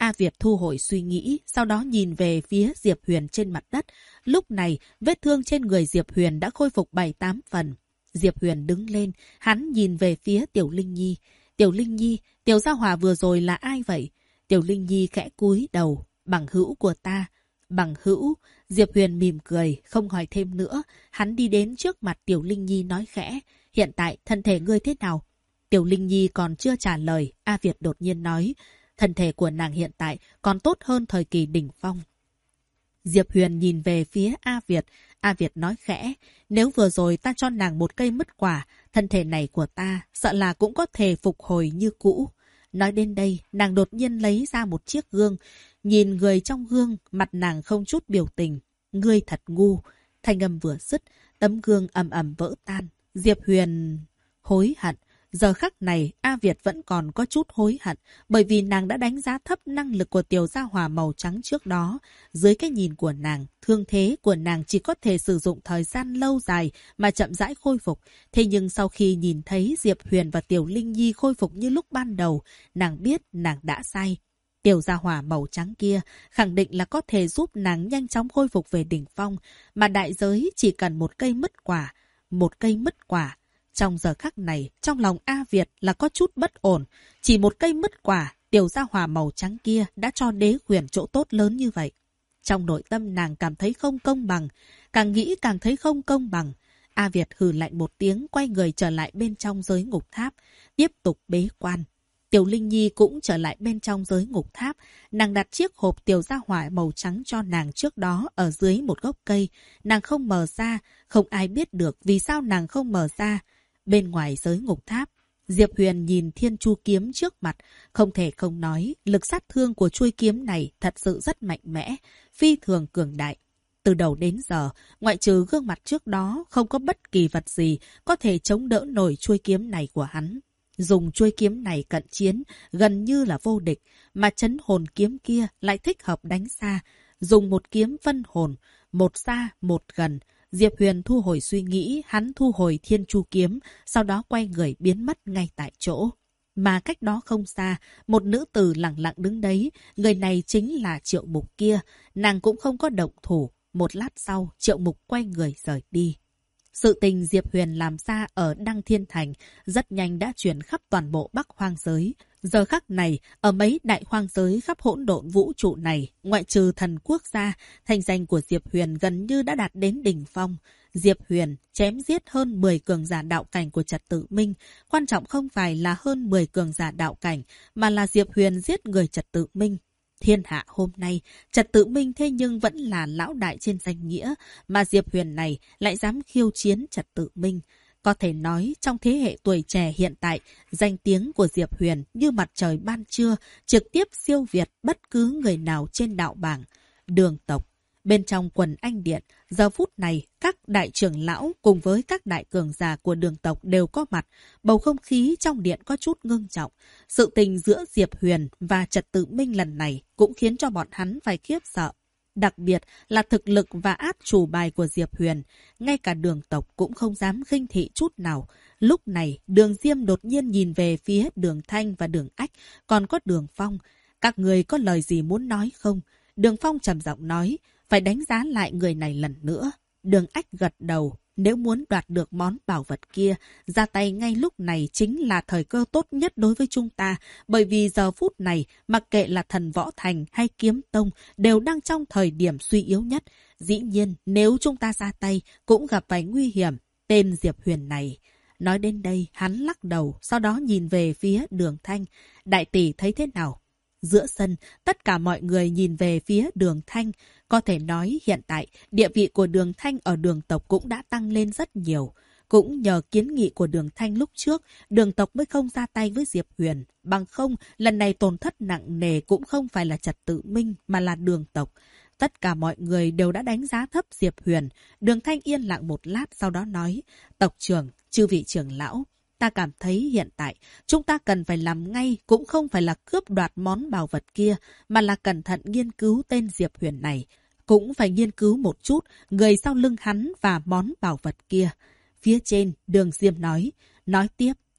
A Việt thu hồi suy nghĩ, sau đó nhìn về phía Diệp Huyền trên mặt đất. Lúc này, vết thương trên người Diệp Huyền đã khôi phục 7-8 phần. Diệp Huyền đứng lên, hắn nhìn về phía Tiểu Linh Nhi. Tiểu Linh Nhi, Tiểu Gia Hỏa vừa rồi là ai vậy? Tiểu Linh Nhi khẽ cúi đầu, bằng hữu của ta. Bằng hữu, Diệp Huyền mỉm cười, không hỏi thêm nữa. Hắn đi đến trước mặt Tiểu Linh Nhi nói khẽ, hiện tại thân thể ngươi thế nào? Tiểu Linh Nhi còn chưa trả lời, A Việt đột nhiên nói, thân thể của nàng hiện tại còn tốt hơn thời kỳ đỉnh phong. Diệp Huyền nhìn về phía A Việt nói khẽ, nếu vừa rồi ta cho nàng một cây mứt quả, thân thể này của ta sợ là cũng có thể phục hồi như cũ. Nói đến đây, nàng đột nhiên lấy ra một chiếc gương, nhìn người trong gương, mặt nàng không chút biểu tình. Ngươi thật ngu. Thanh âm vừa dứt, tấm gương ầm ầm vỡ tan. Diệp Huyền hối hận. Giờ khắc này, A Việt vẫn còn có chút hối hận, bởi vì nàng đã đánh giá thấp năng lực của Tiểu Gia Hỏa màu trắng trước đó. Dưới cái nhìn của nàng, thương thế của nàng chỉ có thể sử dụng thời gian lâu dài mà chậm rãi khôi phục. Thế nhưng sau khi nhìn thấy Diệp Huyền và Tiểu Linh Nhi khôi phục như lúc ban đầu, nàng biết nàng đã sai. Tiểu Gia Hỏa màu trắng kia khẳng định là có thể giúp nàng nhanh chóng khôi phục về đỉnh phong, mà đại giới chỉ cần một cây mứt quả. Một cây mứt quả. Trong giờ khắc này, trong lòng A Việt là có chút bất ổn. Chỉ một cây mứt quả, Tiểu Gia Hỏa màu trắng kia đã cho đế quyền chỗ tốt lớn như vậy. Trong nội tâm nàng cảm thấy không công bằng, càng nghĩ càng thấy không công bằng. A Việt hừ lạnh một tiếng, quay người trở lại bên trong giới ngục tháp, tiếp tục bế quan. Tiểu Linh Nhi cũng trở lại bên trong giới ngục tháp. Nàng đặt chiếc hộp Tiểu Gia Hỏa màu trắng cho nàng trước đó ở dưới một gốc cây. Nàng không mở ra, không ai biết được vì sao nàng không mở ra. Bên ngoài giới ngục tháp, Diệp Huyền nhìn Thiên Chu kiếm trước mặt, không thể không nói, lực sát thương của chuôi kiếm này thật sự rất mạnh mẽ, phi thường cường đại. Từ đầu đến giờ, ngoại trừ gương mặt trước đó, không có bất kỳ vật gì có thể chống đỡ nổi chuôi kiếm này của hắn. Dùng chuôi kiếm này cận chiến, gần như là vô địch, mà chấn hồn kiếm kia lại thích hợp đánh xa. Dùng một kiếm phân hồn, một xa, một gần. Diệp Huyền thu hồi suy nghĩ, hắn thu hồi Thiên Chu kiếm, sau đó quay người biến mất ngay tại chỗ. Mà cách đó không xa, một nữ tử lặng lặng đứng đấy, người này chính là Triệu Mục kia, nàng cũng không có động thủ. Một lát sau, Triệu Mục quay người rời đi. Sự tình Diệp Huyền làm ra ở Đăng Thiên Thành rất nhanh đã truyền khắp toàn bộ Bắc Hoang giới. Giờ khắc này, ở mấy đại hoang giới khắp hỗn độn vũ trụ này, ngoại trừ thần quốc gia, thành danh của Diệp Huyền gần như đã đạt đến đỉnh phong. Diệp Huyền chém giết hơn 10 cường giả đạo cảnh của Trật Tự Minh. Quan trọng không phải là hơn 10 cường giả đạo cảnh, mà là Diệp Huyền giết người Trật Tự Minh. Thiên hạ hôm nay, Trật Tự Minh thế nhưng vẫn là lão đại trên danh nghĩa, mà Diệp Huyền này lại dám khiêu chiến Trật Tự Minh. Có thể nói, trong thế hệ tuổi trẻ hiện tại, danh tiếng của Diệp Huyền như mặt trời ban trưa, trực tiếp siêu việt bất cứ người nào trên đạo bảng. Đường tộc. Bên trong quần anh điện, giờ phút này, các đại trưởng lão cùng với các đại cường giả của đường tộc đều có mặt. Bầu không khí trong điện có chút ngưng trọng. Sự tình giữa Diệp Huyền và Trật Tự Minh lần này cũng khiến cho bọn hắn phải khiếp sợ. Đặc biệt là thực lực và át chủ bài của Diệp Huyền. Ngay cả đường tộc cũng không dám khinh thị chút nào. Lúc này, Đường Diêm đột nhiên nhìn về phía Đường Thanh và Đường Ách, còn có Đường Phong. Các người có lời gì muốn nói không? Đường Phong trầm giọng nói, phải đánh giá lại người này lần nữa. Đường Ách gật đầu, nếu muốn đoạt được món bảo vật kia, ra tay ngay lúc này chính là thời cơ tốt nhất đối với chúng ta, bởi vì giờ phút này, mặc kệ là Thần Võ Thành hay Kiếm Tông, đều đang trong thời điểm suy yếu nhất. Dĩ nhiên, nếu chúng ta ra tay, cũng gặp phải nguy hiểm. Tên Diệp Huyền này. Nói đến đây, hắn lắc đầu, sau đó nhìn về phía Đường Thanh. Đại tỷ thấy thế nào? Giữa sân, tất cả mọi người nhìn về phía Đường Thanh. Có thể nói hiện tại, địa vị của Đường Thanh ở đường tộc cũng đã tăng lên rất nhiều. Cũng nhờ kiến nghị của Đường Thanh lúc trước, đường tộc mới không ra tay với Diệp Huyền. Bằng không, lần này tổn thất nặng nề cũng không phải là Trật Tự Minh mà là đường tộc. Tất cả mọi người đều đã đánh giá thấp Diệp Huyền. Đường Thanh yên lặng một lát sau đó nói, tộc trưởng, chư vị trưởng lão. Ta cảm thấy hiện tại, chúng ta cần phải làm ngay cũng không phải là cướp đoạt món bảo vật kia, mà là cẩn thận nghiên cứu tên Diệp Huyền này. Cũng phải nghiên cứu một chút người sau lưng hắn và món bảo vật kia. Phía trên, Đường Diêm nói tiếp,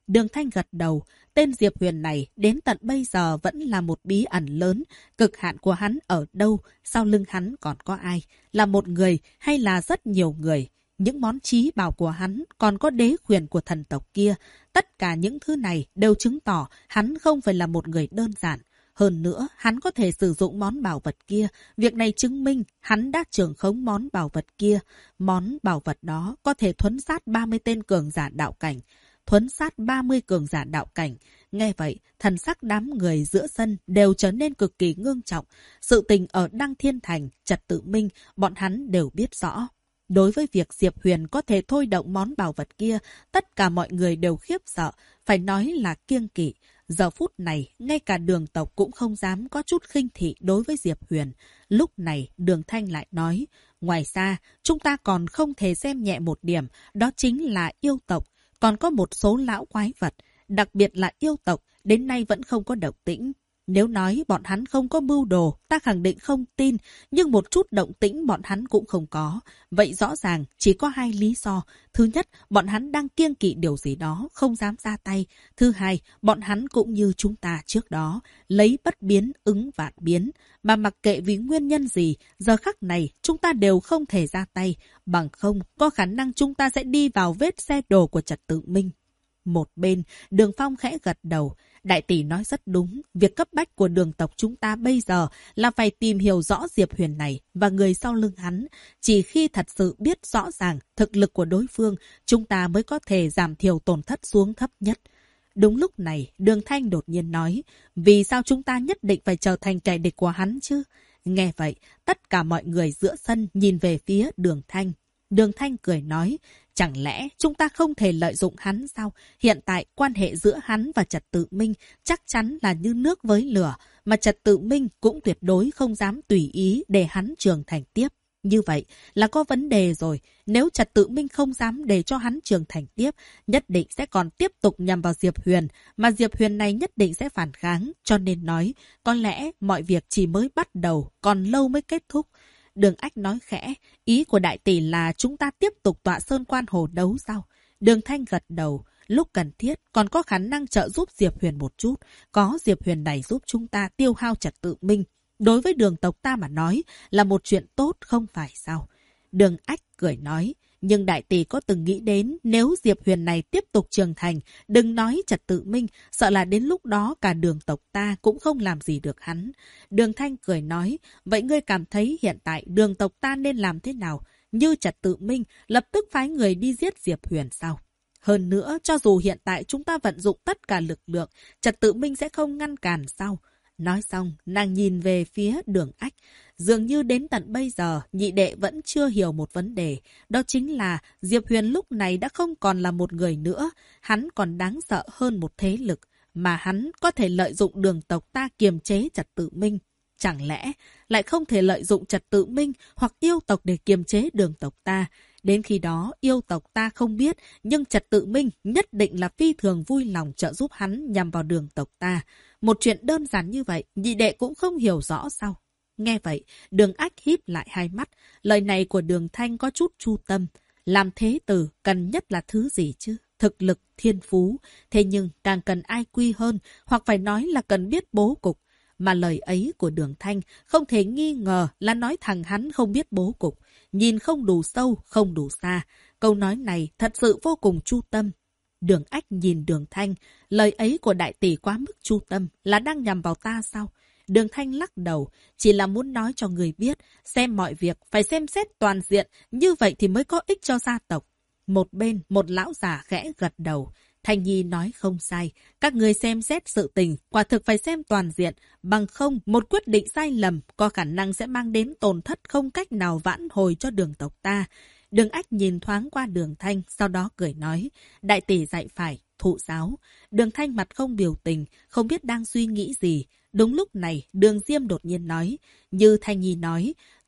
Đường Thanh gật đầu. Tên Diệp Huyền này đến tận bây giờ vẫn là một bí ẩn lớn. Cực hạn của hắn ở đâu? Sau lưng hắn còn có ai? Là một người hay là rất nhiều người? Những món trí bảo của hắn còn có đế quyền của thần tộc kia. Tất cả những thứ này đều chứng tỏ hắn không phải là một người đơn giản. Hơn nữa, hắn có thể sử dụng món bảo vật kia. Việc này chứng minh hắn đã trưởng khống món bảo vật kia. Món bảo vật đó có thể thuấn sát 30 tên cường giả đạo cảnh. Thuấn sát 30 cường giả đạo cảnh. Nghe vậy, thần sắc đám người giữa sân đều trở nên cực kỳ ngưng trọng. Sự tình ở Đăng Thiên Thành, Trật Tự Minh, bọn hắn đều biết rõ. Đối với việc Diệp Huyền có thể thôi động món bảo vật kia, tất cả mọi người đều khiếp sợ, phải nói là kiêng kỵ. Giờ phút này, ngay cả Đường tộc cũng không dám có chút khinh thị đối với Diệp Huyền. Lúc này, Đường Thanh lại nói, ngoài ra, chúng ta còn không thể xem nhẹ một điểm, đó chính là yêu tộc. Còn có một số lão quái vật, đặc biệt là yêu tộc, đến nay vẫn không có động tĩnh. Nếu nói bọn hắn không có mưu đồ, ta khẳng định không tin, nhưng một chút động tĩnh bọn hắn cũng không có. Vậy rõ ràng chỉ có hai lý do. Thứ nhất, bọn hắn đang kiêng kỵ điều gì đó, không dám ra tay. Thứ hai, bọn hắn cũng như chúng ta trước đó, lấy bất biến ứng vạn biến. Mà mặc kệ vì nguyên nhân gì, giờ khắc này chúng ta đều không thể ra tay. Bằng không, có khả năng chúng ta sẽ đi vào vết xe đổ của Trật Tự Minh. Một bên, Đường Phong khẽ gật đầu. Đại tỷ nói rất đúng. Việc cấp bách của Đường tộc chúng ta bây giờ là phải tìm hiểu rõ Diệp Huyền này và người sau lưng hắn. Chỉ khi thật sự biết rõ ràng thực lực của đối phương, chúng ta mới có thể giảm thiểu tổn thất xuống thấp nhất. Đúng lúc này, Đường Thanh đột nhiên nói, vì sao chúng ta nhất định phải trở thành kẻ địch của hắn chứ? Nghe vậy, tất cả mọi người giữa sân nhìn về phía Đường Thanh. Đường Thanh cười nói, chẳng lẽ chúng ta không thể lợi dụng hắn sao? Hiện tại quan hệ giữa hắn và Trật Tự Minh chắc chắn là như nước với lửa, mà Trật Tự Minh cũng tuyệt đối không dám tùy ý để hắn trưởng thành tiếp. Như vậy là có vấn đề rồi. Nếu Trật Tự Minh không dám để cho hắn trưởng thành tiếp, nhất định sẽ còn tiếp tục nhằm vào Diệp Huyền, mà Diệp Huyền này nhất định sẽ phản kháng. Cho nên nói, có lẽ mọi việc chỉ mới bắt đầu, còn lâu mới kết thúc. Đường Ách nói khẽ, ý của đại tỷ là chúng ta tiếp tục tọa sơn quan hồ đấu sao? Đường Thanh gật đầu, lúc cần thiết còn có khả năng trợ giúp Diệp Huyền một chút. Có Diệp Huyền này giúp chúng ta tiêu hao Trật Tự Minh. Đối với Đường tộc ta mà nói là một chuyện tốt không phải sao? Đường Ách cười nói, nhưng đại tỷ có từng nghĩ đến nếu Diệp Huyền này tiếp tục trưởng thành, đừng nói Trật Tự Minh, sợ là đến lúc đó cả Đường tộc ta cũng không làm gì được hắn. Đường Thanh cười nói, vậy ngươi cảm thấy hiện tại Đường tộc ta nên làm thế nào? Như Trật Tự Minh, lập tức phái người đi giết Diệp Huyền sao? Hơn nữa, cho dù hiện tại chúng ta vận dụng tất cả lực lượng, Trật Tự Minh sẽ không ngăn cản sao? Nói xong, nàng nhìn về phía Đường Ách. Dường như đến tận bây giờ, nhị đệ vẫn chưa hiểu một vấn đề. Đó chính là Diệp Huyền lúc này đã không còn là một người nữa. Hắn còn đáng sợ hơn một thế lực. Mà hắn có thể lợi dụng Đường tộc ta kiềm chế Trật Tự Minh. Chẳng lẽ lại không thể lợi dụng Trật Tự Minh hoặc yêu tộc để kiềm chế Đường tộc ta? Đến khi đó, yêu tộc ta không biết, nhưng Trật Tự Minh nhất định là phi thường vui lòng trợ giúp hắn nhằm vào Đường tộc ta. Một chuyện đơn giản như vậy, nhị đệ cũng không hiểu rõ sao? Nghe vậy, Đường Ách híp lại hai mắt. Lời này của Đường Thanh có chút chu tâm. Làm thế tử cần nhất là thứ gì chứ? Thực lực, thiên phú. Thế nhưng càng cần ai quy hơn, hoặc phải nói là cần biết bố cục. Mà lời ấy của Đường Thanh không thể nghi ngờ là nói thằng hắn không biết bố cục. Nhìn không đủ sâu, không đủ xa. Câu nói này thật sự vô cùng chu tâm. Đường Ách nhìn Đường Thanh, lời ấy của đại tỷ quá mức chu tâm, là đang nhằm vào ta sao? Đường Thanh lắc đầu, chỉ là muốn nói cho người biết, xem mọi việc phải xem xét toàn diện, như vậy thì mới có ích cho gia tộc. Một bên, một lão già khẽ gật đầu. Thanh Nhi nói không sai, các người xem xét sự tình, quả thực phải xem toàn diện, bằng không một quyết định sai lầm có khả năng sẽ mang đến tổn thất không cách nào vãn hồi cho Đường tộc ta. Đường Ách nhìn thoáng qua Đường Thanh, sau đó cười nói, đại tỷ dạy phải, thụ giáo. Đường Thanh mặt không biểu tình, không biết đang suy nghĩ gì. Đúng lúc này, Đường Diêm đột nhiên nói, như Thanh Nhi nói,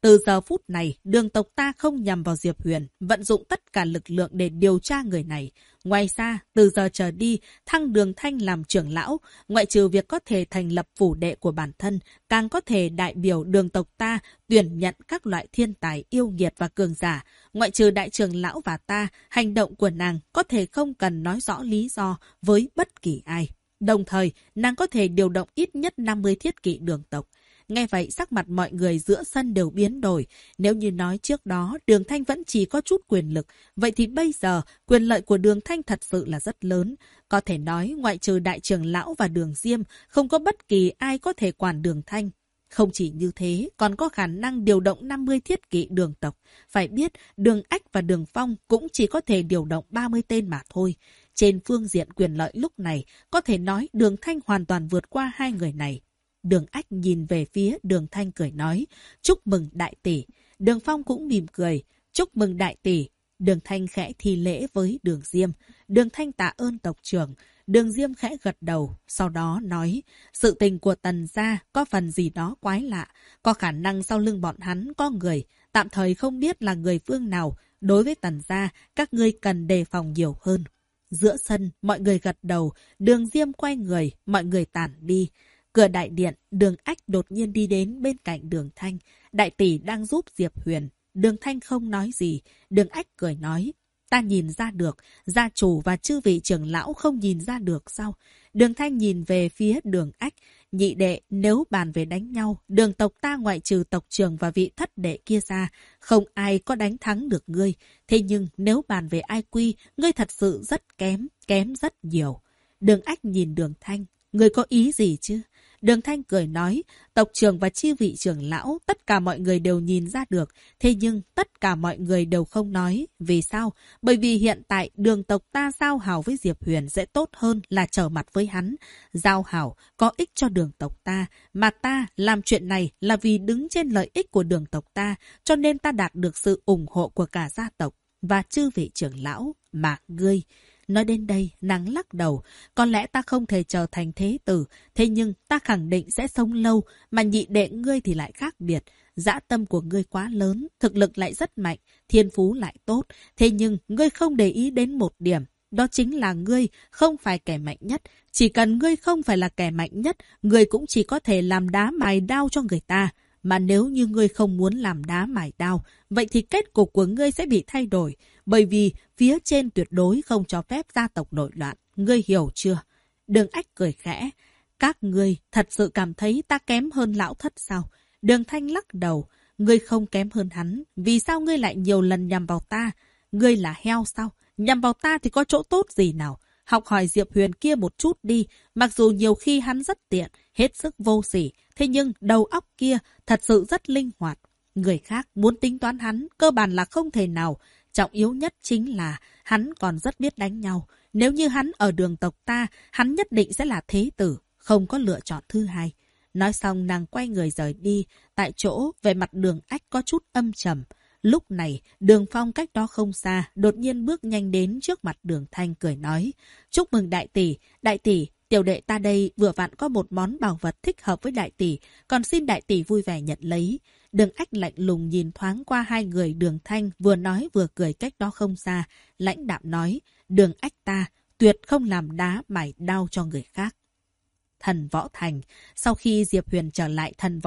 Từ giờ phút này, đường tộc ta không nhằm vào Diệp Huyền, vận dụng tất cả lực lượng để điều tra người này. Ngoài ra, từ giờ trở đi, thăng Đường Thanh làm trưởng lão, ngoại trừ việc có thể thành lập phủ đệ của bản thân, càng có thể đại biểu đường tộc ta tuyển nhận các loại thiên tài yêu nghiệt và cường giả. Ngoại trừ đại trưởng lão và ta, hành động của nàng có thể không cần nói rõ lý do với bất kỳ ai. Đồng thời, nàng có thể điều động ít nhất 50 thiết kỵ đường tộc. Nghe vậy, sắc mặt mọi người giữa sân đều biến đổi. Nếu như nói trước đó Đường Thanh vẫn chỉ có chút quyền lực, vậy thì bây giờ quyền lợi của Đường Thanh thật sự là rất lớn. Có thể nói ngoại trừ đại trưởng lão và Đường Diêm, không có bất kỳ ai có thể quản Đường Thanh. Không chỉ như thế, còn có khả năng điều động 50 thiết kỵ đường tộc. Phải biết, Đường Ách và Đường Phong cũng chỉ có thể điều động 30 tên mà thôi. Trên phương diện quyền lợi lúc này, có thể nói Đường Thanh hoàn toàn vượt qua hai người này. Đường Ách nhìn về phía Đường Thanh cười nói, chúc mừng đại tỷ. Đường Phong cũng mỉm cười, chúc mừng đại tỷ. Đường Thanh khẽ thi lễ với Đường Diêm. Đường Thanh tạ ơn tộc trưởng. Đường Diêm khẽ gật đầu, sau đó nói, sự tình của Tần gia có phần gì đó quái lạ. Có khả năng sau lưng bọn hắn có người, tạm thời không biết là người phương nào. Đối với Tần gia, các ngươi cần đề phòng nhiều hơn. Giữa sân, mọi người gật đầu, Đường Diêm quay người, mọi người tản đi. Cửa đại điện, Đường Ách đột nhiên đi đến bên cạnh Đường Thanh. Đại tỷ đang giúp Diệp Huyền. Đường Thanh không nói gì. Đường Ách cười nói, ta nhìn ra được, gia chủ và chư vị trưởng lão không nhìn ra được sao? Đường Thanh nhìn về phía Đường Ách. Nhị đệ, nếu bàn về đánh nhau, đường tộc ta ngoại trừ tộc trưởng và vị thất đệ kia ra, không ai có đánh thắng được ngươi. Thế nhưng nếu bàn về IQ, ngươi thật sự rất kém rất nhiều. Đường Ách nhìn Đường Thanh, ngươi có ý gì chứ? Đường Thanh cười nói, tộc trưởng và chi vị trưởng lão, tất cả mọi người đều nhìn ra được. Thế nhưng tất cả mọi người đều không nói. Vì sao? Bởi vì hiện tại đường tộc ta giao hảo với Diệp Huyền sẽ tốt hơn là trở mặt với hắn. Giao hảo có ích cho đường tộc ta, mà ta làm chuyện này là vì đứng trên lợi ích của đường tộc ta, cho nên ta đạt được sự ủng hộ của cả gia tộc và chư vị trưởng lão mà ngươi. Nói đến đây, nàng lắc đầu. Có lẽ ta không thể trở thành thế tử, thế nhưng ta khẳng định sẽ sống lâu, mà nhị đệ ngươi thì lại khác biệt. Dã tâm của ngươi quá lớn, thực lực lại rất mạnh, thiên phú lại tốt. Thế nhưng ngươi không để ý đến một điểm, đó chính là ngươi không phải kẻ mạnh nhất. Chỉ cần ngươi không phải là kẻ mạnh nhất, ngươi cũng chỉ có thể làm đá mài đao cho người ta. Mà nếu như ngươi không muốn làm đá mài đao, vậy thì kết cục của ngươi sẽ bị thay đổi. Bởi vì phía trên tuyệt đối không cho phép gia tộc nổi loạn. Ngươi hiểu chưa? Đường Ách cười khẽ. Các ngươi thật sự cảm thấy ta kém hơn lão thất sao? Đường Thanh lắc đầu. Ngươi không kém hơn hắn. Vì sao ngươi lại nhiều lần nhằm vào ta? Ngươi là heo sao? Nhằm vào ta thì có chỗ tốt gì nào? Học hỏi Diệp Huyền kia một chút đi. Mặc dù nhiều khi hắn rất tiện, hết sức vô sỉ. Thế nhưng đầu óc kia thật sự rất linh hoạt. Người khác muốn tính toán hắn, cơ bản là không thể nào. Trọng yếu nhất chính là hắn còn rất biết đánh nhau. Nếu như hắn ở đường tộc ta, hắn nhất định sẽ là thế tử, không có lựa chọn thứ hai. Nói xong nàng quay người rời đi. Tại chỗ, về mặt Đường Ách có chút âm trầm. Lúc này, Đường Phong cách đó không xa, đột nhiên bước nhanh đến trước mặt Đường Thanh cười nói. Chúc mừng đại tỷ, tiểu đệ ta đây vừa vặn có một món bảo vật thích hợp với đại tỷ, còn xin đại tỷ vui vẻ nhận lấy. Đường Ách lạnh lùng nhìn thoáng qua hai người Đường Thanh vừa nói vừa cười cách đó không xa, lãnh đạm nói, Đường Ách ta tuyệt không làm đá mài đao cho người khác. Thần Võ Thành. Sau khi Diệp Huyền trở lại Thần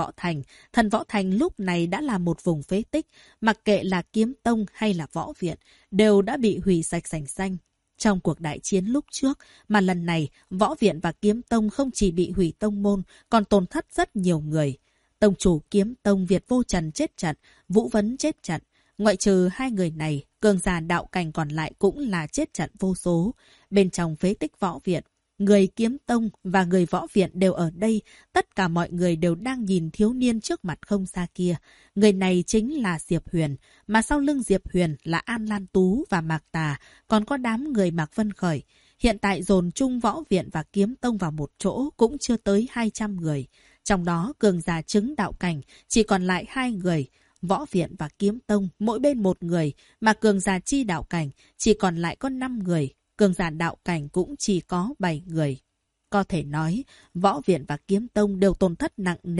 Võ Thành lúc này đã là một vùng phế tích, mặc kệ là Kiếm Tông hay là Võ Viện, đều đã bị hủy sạch sành xanh. Trong cuộc đại chiến lúc trước, mà lần này, Võ Viện và Kiếm Tông không chỉ bị hủy tông môn, còn tổn thất rất nhiều người. Tông chủ Kiếm Tông Việt Vô Trần chết trận, Vũ Vấn chết trận. Ngoại trừ hai người này, cường giả đạo cảnh còn lại cũng là chết trận vô số. Bên trong phế tích Võ Viện, người Kiếm Tông và người Võ Viện đều ở đây. Tất cả mọi người đều đang nhìn thiếu niên trước mặt không xa kia. Người này chính là Diệp Huyền, mà sau lưng Diệp Huyền là An Lan Tú và Mạc Tà, còn có đám người Mạc Vân Khởi. Hiện tại dồn chung Võ Viện và Kiếm Tông vào một chỗ cũng chưa tới 200 người. Trong đó cường giả chứng đạo cảnh chỉ còn lại 2 người. Võ Viện và Kiếm Tông mỗi bên 1 người, mà cường giả chi đạo cảnh chỉ còn lại có 5 người. Cường giả đạo cảnh cũng chỉ có 7 người. Có thể nói, Võ Viện và Kiếm Tông đều tổn thất nặng nề.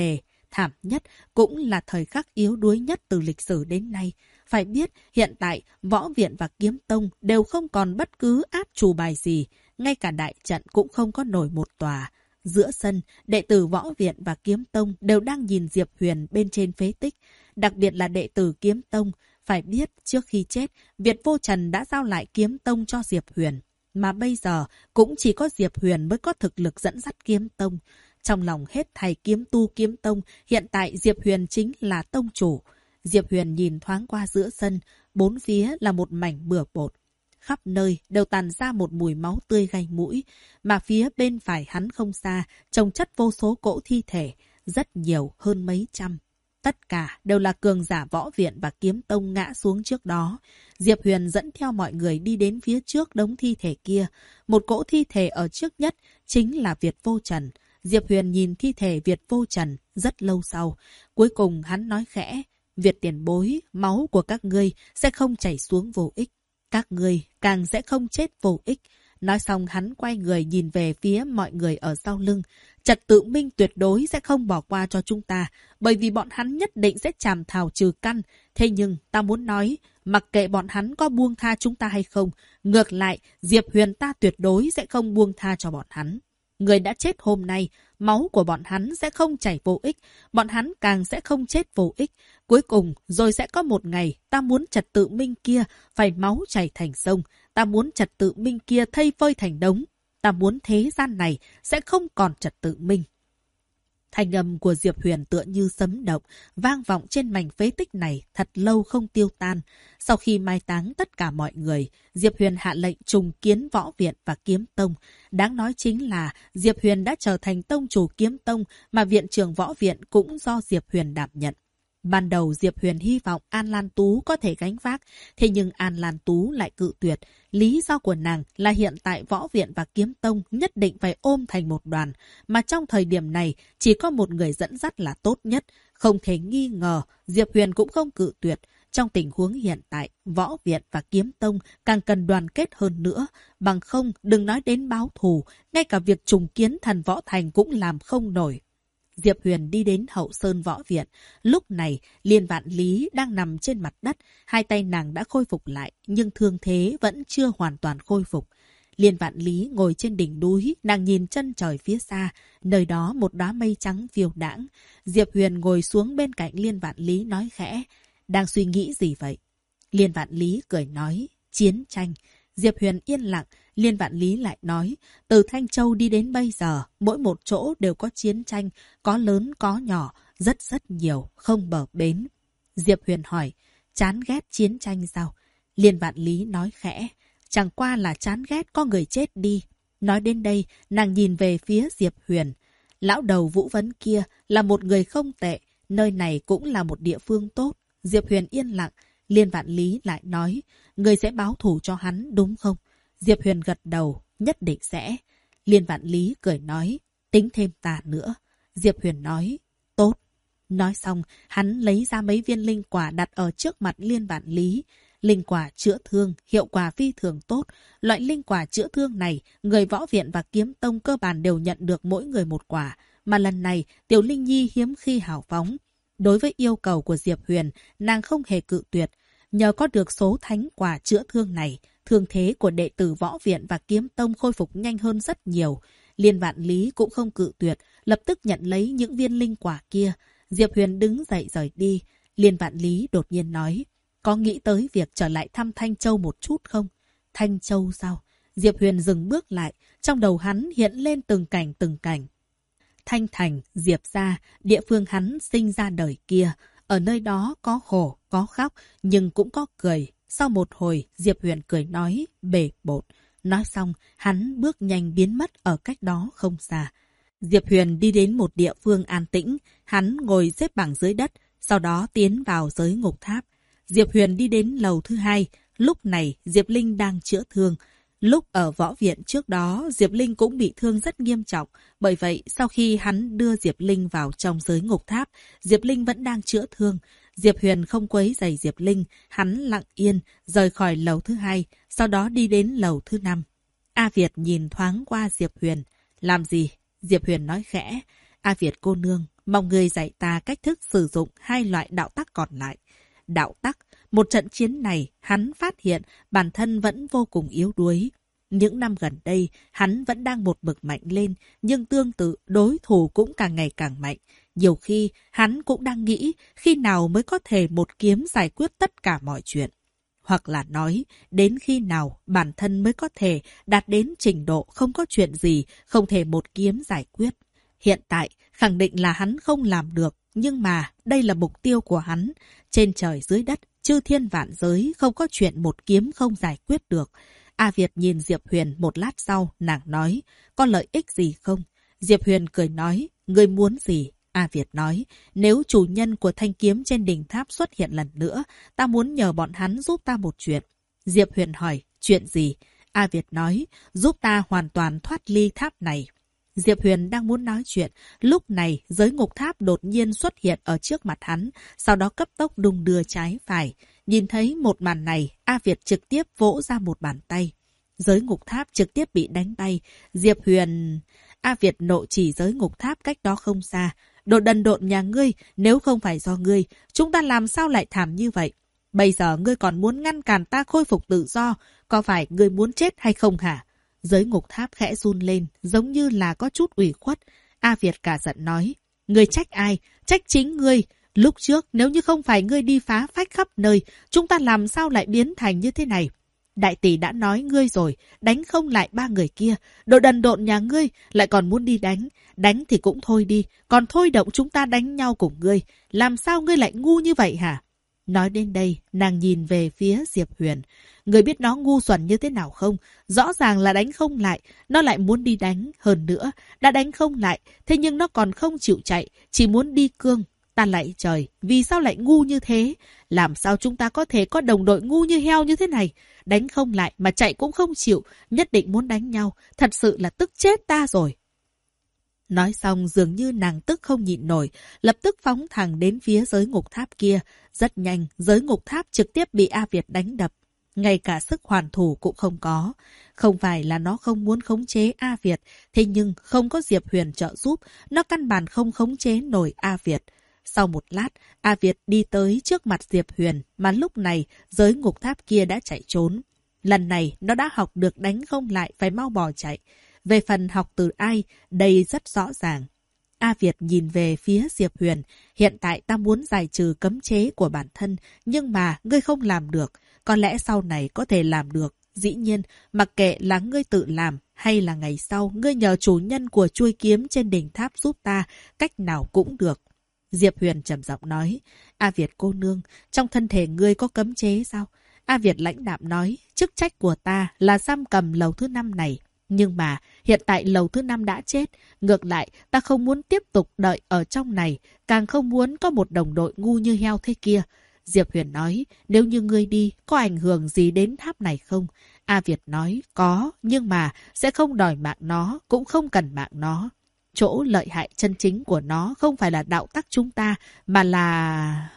thảm nhất, cũng là thời khắc yếu đuối nhất từ lịch sử đến nay. Phải biết, hiện tại, Võ Viện và Kiếm Tông đều không còn bất cứ át chủ bài gì, ngay cả đại trận cũng không có nổi một tòa. Giữa sân, đệ tử Võ Viện và Kiếm Tông đều đang nhìn Diệp Huyền bên trên phế tích, đặc biệt là đệ tử Kiếm Tông. Phải biết, trước khi chết, Việt Vô Trần đã giao lại Kiếm Tông cho Diệp Huyền. Mà bây giờ, cũng chỉ có Diệp Huyền mới có thực lực dẫn dắt Kiếm Tông. Trong lòng hết thầy kiếm tu Kiếm Tông, hiện tại Diệp Huyền chính là tông chủ. Diệp Huyền nhìn thoáng qua giữa sân, bốn phía là một mảnh bừa bộn. Khắp nơi đều tàn ra một mùi máu tươi gai mũi, mà phía bên phải hắn không xa, chồng chất vô số cỗ thi thể, rất nhiều, hơn mấy trăm. Tất cả đều là cường giả Võ Viện và Kiếm Tông ngã xuống trước đó. Diệp Huyền dẫn theo mọi người đi đến phía trước đống thi thể kia. Một cỗ thi thể ở trước nhất chính là Việt Vô Trần. Diệp Huyền nhìn thi thể Việt Vô Trần rất lâu sau. Cuối cùng hắn nói khẽ, Việt tiền bối, máu của các ngươi sẽ không chảy xuống vô ích. Các ngươi càng sẽ không chết vô ích. Nói xong hắn quay người nhìn về phía mọi người ở sau lưng. Trật tự minh tuyệt đối sẽ không bỏ qua cho chúng ta, bởi vì bọn hắn nhất định sẽ chàm thảo trừ căn. Thế nhưng ta muốn nói, mặc kệ bọn hắn có buông tha chúng ta hay không, ngược lại, Diệp Huyền ta tuyệt đối sẽ không buông tha cho bọn hắn. Người đã chết hôm nay, máu của bọn hắn sẽ không chảy vô ích, bọn hắn càng sẽ không chết vô ích. Cuối cùng, rồi sẽ có một ngày, ta muốn trật tự minh kia phải máu chảy thành sông, ta muốn trật tự minh kia thây phơi thành đống, ta muốn thế gian này sẽ không còn trật tự minh. Thanh âm của Diệp Huyền tựa như sấm động, vang vọng trên mảnh phế tích này thật lâu không tiêu tan. Sau khi mai táng tất cả mọi người, Diệp Huyền hạ lệnh trùng kiến Võ Viện và Kiếm Tông. Đáng nói chính là Diệp Huyền đã trở thành tông chủ Kiếm Tông, mà viện trưởng Võ Viện cũng do Diệp Huyền đảm nhận. Ban đầu Diệp Huyền hy vọng An Lan Tú có thể gánh vác, thế nhưng An Lan Tú lại cự tuyệt. Lý do của nàng là hiện tại Võ Viện và Kiếm Tông nhất định phải ôm thành một đoàn, mà trong thời điểm này chỉ có một người dẫn dắt là tốt nhất. Không thể nghi ngờ, Diệp Huyền cũng không cự tuyệt. Trong tình huống hiện tại, Võ Viện và Kiếm Tông càng cần đoàn kết hơn nữa. Bằng không, đừng nói đến báo thù, ngay cả việc trùng kiến Thần Võ Thành cũng làm không nổi. Diệp Huyền đi đến hậu sơn Võ Viện. Lúc này, Liên Vạn Lý đang nằm trên mặt đất. Hai tay nàng đã khôi phục lại, nhưng thương thế vẫn chưa hoàn toàn khôi phục. Liên Vạn Lý ngồi trên đỉnh núi, nàng nhìn chân trời phía xa. Nơi đó một đóa mây trắng phiêu đãng. Diệp Huyền ngồi xuống bên cạnh Liên Vạn Lý nói khẽ, đang suy nghĩ gì vậy? Liên Vạn Lý cười nói, chiến tranh. Diệp Huyền yên lặng, Liên Vạn Lý lại nói, từ Thanh Châu đi đến bây giờ, mỗi một chỗ đều có chiến tranh, có lớn có nhỏ, rất nhiều, không bờ bến. Diệp Huyền hỏi, chán ghét chiến tranh sao? Liên Vạn Lý nói khẽ, chẳng qua là chán ghét có người chết đi. Nói đến đây, nàng nhìn về phía Diệp Huyền. Lão đầu Vũ Vấn kia là một người không tệ, nơi này cũng là một địa phương tốt. Diệp Huyền yên lặng, Liên Vạn Lý lại nói, người sẽ báo thù cho hắn đúng không? Diệp Huyền gật đầu, nhất định sẽ. Liên Vạn Lý cười nói, tính thêm ta nữa. Diệp Huyền nói, tốt. Nói xong, hắn lấy ra mấy viên linh quả đặt ở trước mặt Liên Vạn Lý. Linh quả chữa thương, hiệu quả phi thường tốt. Loại linh quả chữa thương này, người Võ Viện và Kiếm Tông cơ bản đều nhận được mỗi người một quả. Mà lần này, Tiểu Linh Nhi hiếm khi hào phóng. Đối với yêu cầu của Diệp Huyền, nàng không hề cự tuyệt. Nhờ có được số thánh quả chữa thương này, thương thế của đệ tử Võ Viện và Kiếm Tông khôi phục nhanh hơn rất nhiều. Liên Vạn Lý cũng không cự tuyệt, lập tức nhận lấy những viên linh quả kia. Diệp Huyền đứng dậy rời đi. Liên Vạn Lý đột nhiên nói, có nghĩ tới việc trở lại thăm Thanh Châu một chút không? Thanh Châu sao? Diệp Huyền dừng bước lại, trong đầu hắn hiện lên từng cảnh. Thanh Thành, Diệp gia, địa phương hắn sinh ra đời kia. Ở nơi đó có khổ, có khóc, nhưng cũng có cười. Sau một hồi, Diệp Huyền cười nói, bề bộn. Nói xong, hắn bước nhanh biến mất ở cách đó không xa. Diệp Huyền đi đến một địa phương an tĩnh, hắn ngồi xếp bằng dưới đất, sau đó tiến vào giới ngục tháp. Diệp Huyền đi đến lầu thứ 2, lúc này Diệp Linh đang chữa thương. Lúc ở Võ Viện trước đó, Diệp Linh cũng bị thương rất nghiêm trọng. Bởi vậy, sau khi hắn đưa Diệp Linh vào trong giới ngục tháp, Diệp Linh vẫn đang chữa thương. Diệp Huyền không quấy rầy Diệp Linh, hắn lặng yên, rời khỏi lầu thứ 2, sau đó đi đến lầu thứ 5. A Việt nhìn thoáng qua Diệp Huyền. Làm gì? Diệp Huyền nói khẽ. A Việt cô nương, mong ngươi dạy ta cách thức sử dụng hai loại đạo tắc còn lại. Đạo tắc, một trận chiến này, hắn phát hiện bản thân vẫn vô cùng yếu đuối. Những năm gần đây, hắn vẫn đang một bậc mạnh lên, nhưng tương tự đối thủ cũng càng ngày càng mạnh. Nhiều khi, hắn cũng đang nghĩ khi nào mới có thể một kiếm giải quyết tất cả mọi chuyện. Hoặc là nói, đến khi nào bản thân mới có thể đạt đến trình độ không có chuyện gì, không thể một kiếm giải quyết. Hiện tại, khẳng định là hắn không làm được, nhưng mà đây là mục tiêu của hắn. Trên trời dưới đất, chư thiên vạn giới, không có chuyện một kiếm không giải quyết được. A Việt nhìn Diệp Huyền một lát sau, nàng nói, có lợi ích gì không? Diệp Huyền cười nói, ngươi muốn gì? A Việt nói, nếu chủ nhân của thanh kiếm trên đỉnh tháp xuất hiện lần nữa, ta muốn nhờ bọn hắn giúp ta một chuyện. Diệp Huyền hỏi, chuyện gì? A Việt nói, giúp ta hoàn toàn thoát ly tháp này. Diệp Huyền đang muốn nói chuyện, lúc này giới ngục tháp đột nhiên xuất hiện ở trước mặt hắn, sau đó cấp tốc đung đưa trái phải. Nhìn thấy một màn này, A Việt trực tiếp vỗ ra một bàn tay. Giới ngục tháp trực tiếp bị đánh bay. Diệp Huyền... A Việt nộ chỉ giới ngục tháp cách đó không xa. Đồ đần độn nhà ngươi, nếu không phải do ngươi, chúng ta làm sao lại thảm như vậy? Bây giờ ngươi còn muốn ngăn cản ta khôi phục tự do, có phải ngươi muốn chết hay không hả? Giới ngục tháp khẽ run lên, giống như là có chút ủy khuất. A Việt cả giận nói, ngươi trách ai? Trách chính ngươi. Lúc trước nếu như không phải ngươi đi phá phách khắp nơi, chúng ta làm sao lại biến thành như thế này? Đại tỷ đã nói ngươi rồi, đánh không lại ba người kia. Đồ đần độn nhà ngươi lại còn muốn đi đánh. Đánh thì cũng thôi đi, còn thôi động chúng ta đánh nhau cùng ngươi. Làm sao ngươi lại ngu như vậy hả? Nói đến đây, nàng nhìn về phía Diệp Huyền. Ngươi biết nó ngu xuẩn như thế nào không? Rõ ràng là đánh không lại, nó lại muốn đi đánh. Hơn nữa, đã đánh không lại, thế nhưng nó còn không chịu chạy, chỉ muốn đi cương. Ta lạy trời, vì sao lại ngu như thế? Làm sao chúng ta có thể có đồng đội ngu như heo như thế này? Đánh không lại mà chạy cũng không chịu, nhất định muốn đánh nhau. Thật sự là tức chết ta rồi. Nói xong dường như nàng tức không nhịn nổi, lập tức phóng thẳng đến phía giới ngục tháp kia. Rất nhanh, giới ngục tháp trực tiếp bị A Việt đánh đập. Ngay cả sức hoàn thủ cũng không có. Không phải là nó không muốn khống chế A Việt, thế nhưng không có Diệp Huyền trợ giúp, nó căn bản không khống chế nổi A Việt. Sau một lát, A Việt đi tới trước mặt Diệp Huyền, mà lúc này giới ngục tháp kia đã chạy trốn. Lần này nó đã học được đánh không lại, phải mau bỏ chạy. Về phần học từ ai, đây rất rõ ràng. A Việt nhìn về phía Diệp Huyền, hiện tại ta muốn giải trừ cấm chế của bản thân, nhưng mà ngươi không làm được, có lẽ sau này có thể làm được. Dĩ nhiên, mặc kệ là ngươi tự làm hay là ngày sau ngươi nhờ chủ nhân của chuôi kiếm trên đỉnh tháp giúp ta, cách nào cũng được. Diệp Huyền trầm giọng nói, A Việt cô nương, trong thân thể ngươi có cấm chế sao? A Việt lãnh đạm nói, chức trách của ta là giam cầm lầu thứ 5 này. Nhưng mà hiện tại lầu thứ 5 đã chết, ngược lại ta không muốn tiếp tục đợi ở trong này, càng không muốn có một đồng đội ngu như heo thế kia. Diệp Huyền nói, nếu như ngươi đi, có ảnh hưởng gì đến tháp này không? A Việt nói, có, nhưng mà sẽ không đòi mạng nó, cũng không cần mạng nó. Chỗ lợi hại chân chính của nó không phải là đạo tắc chúng ta, mà là...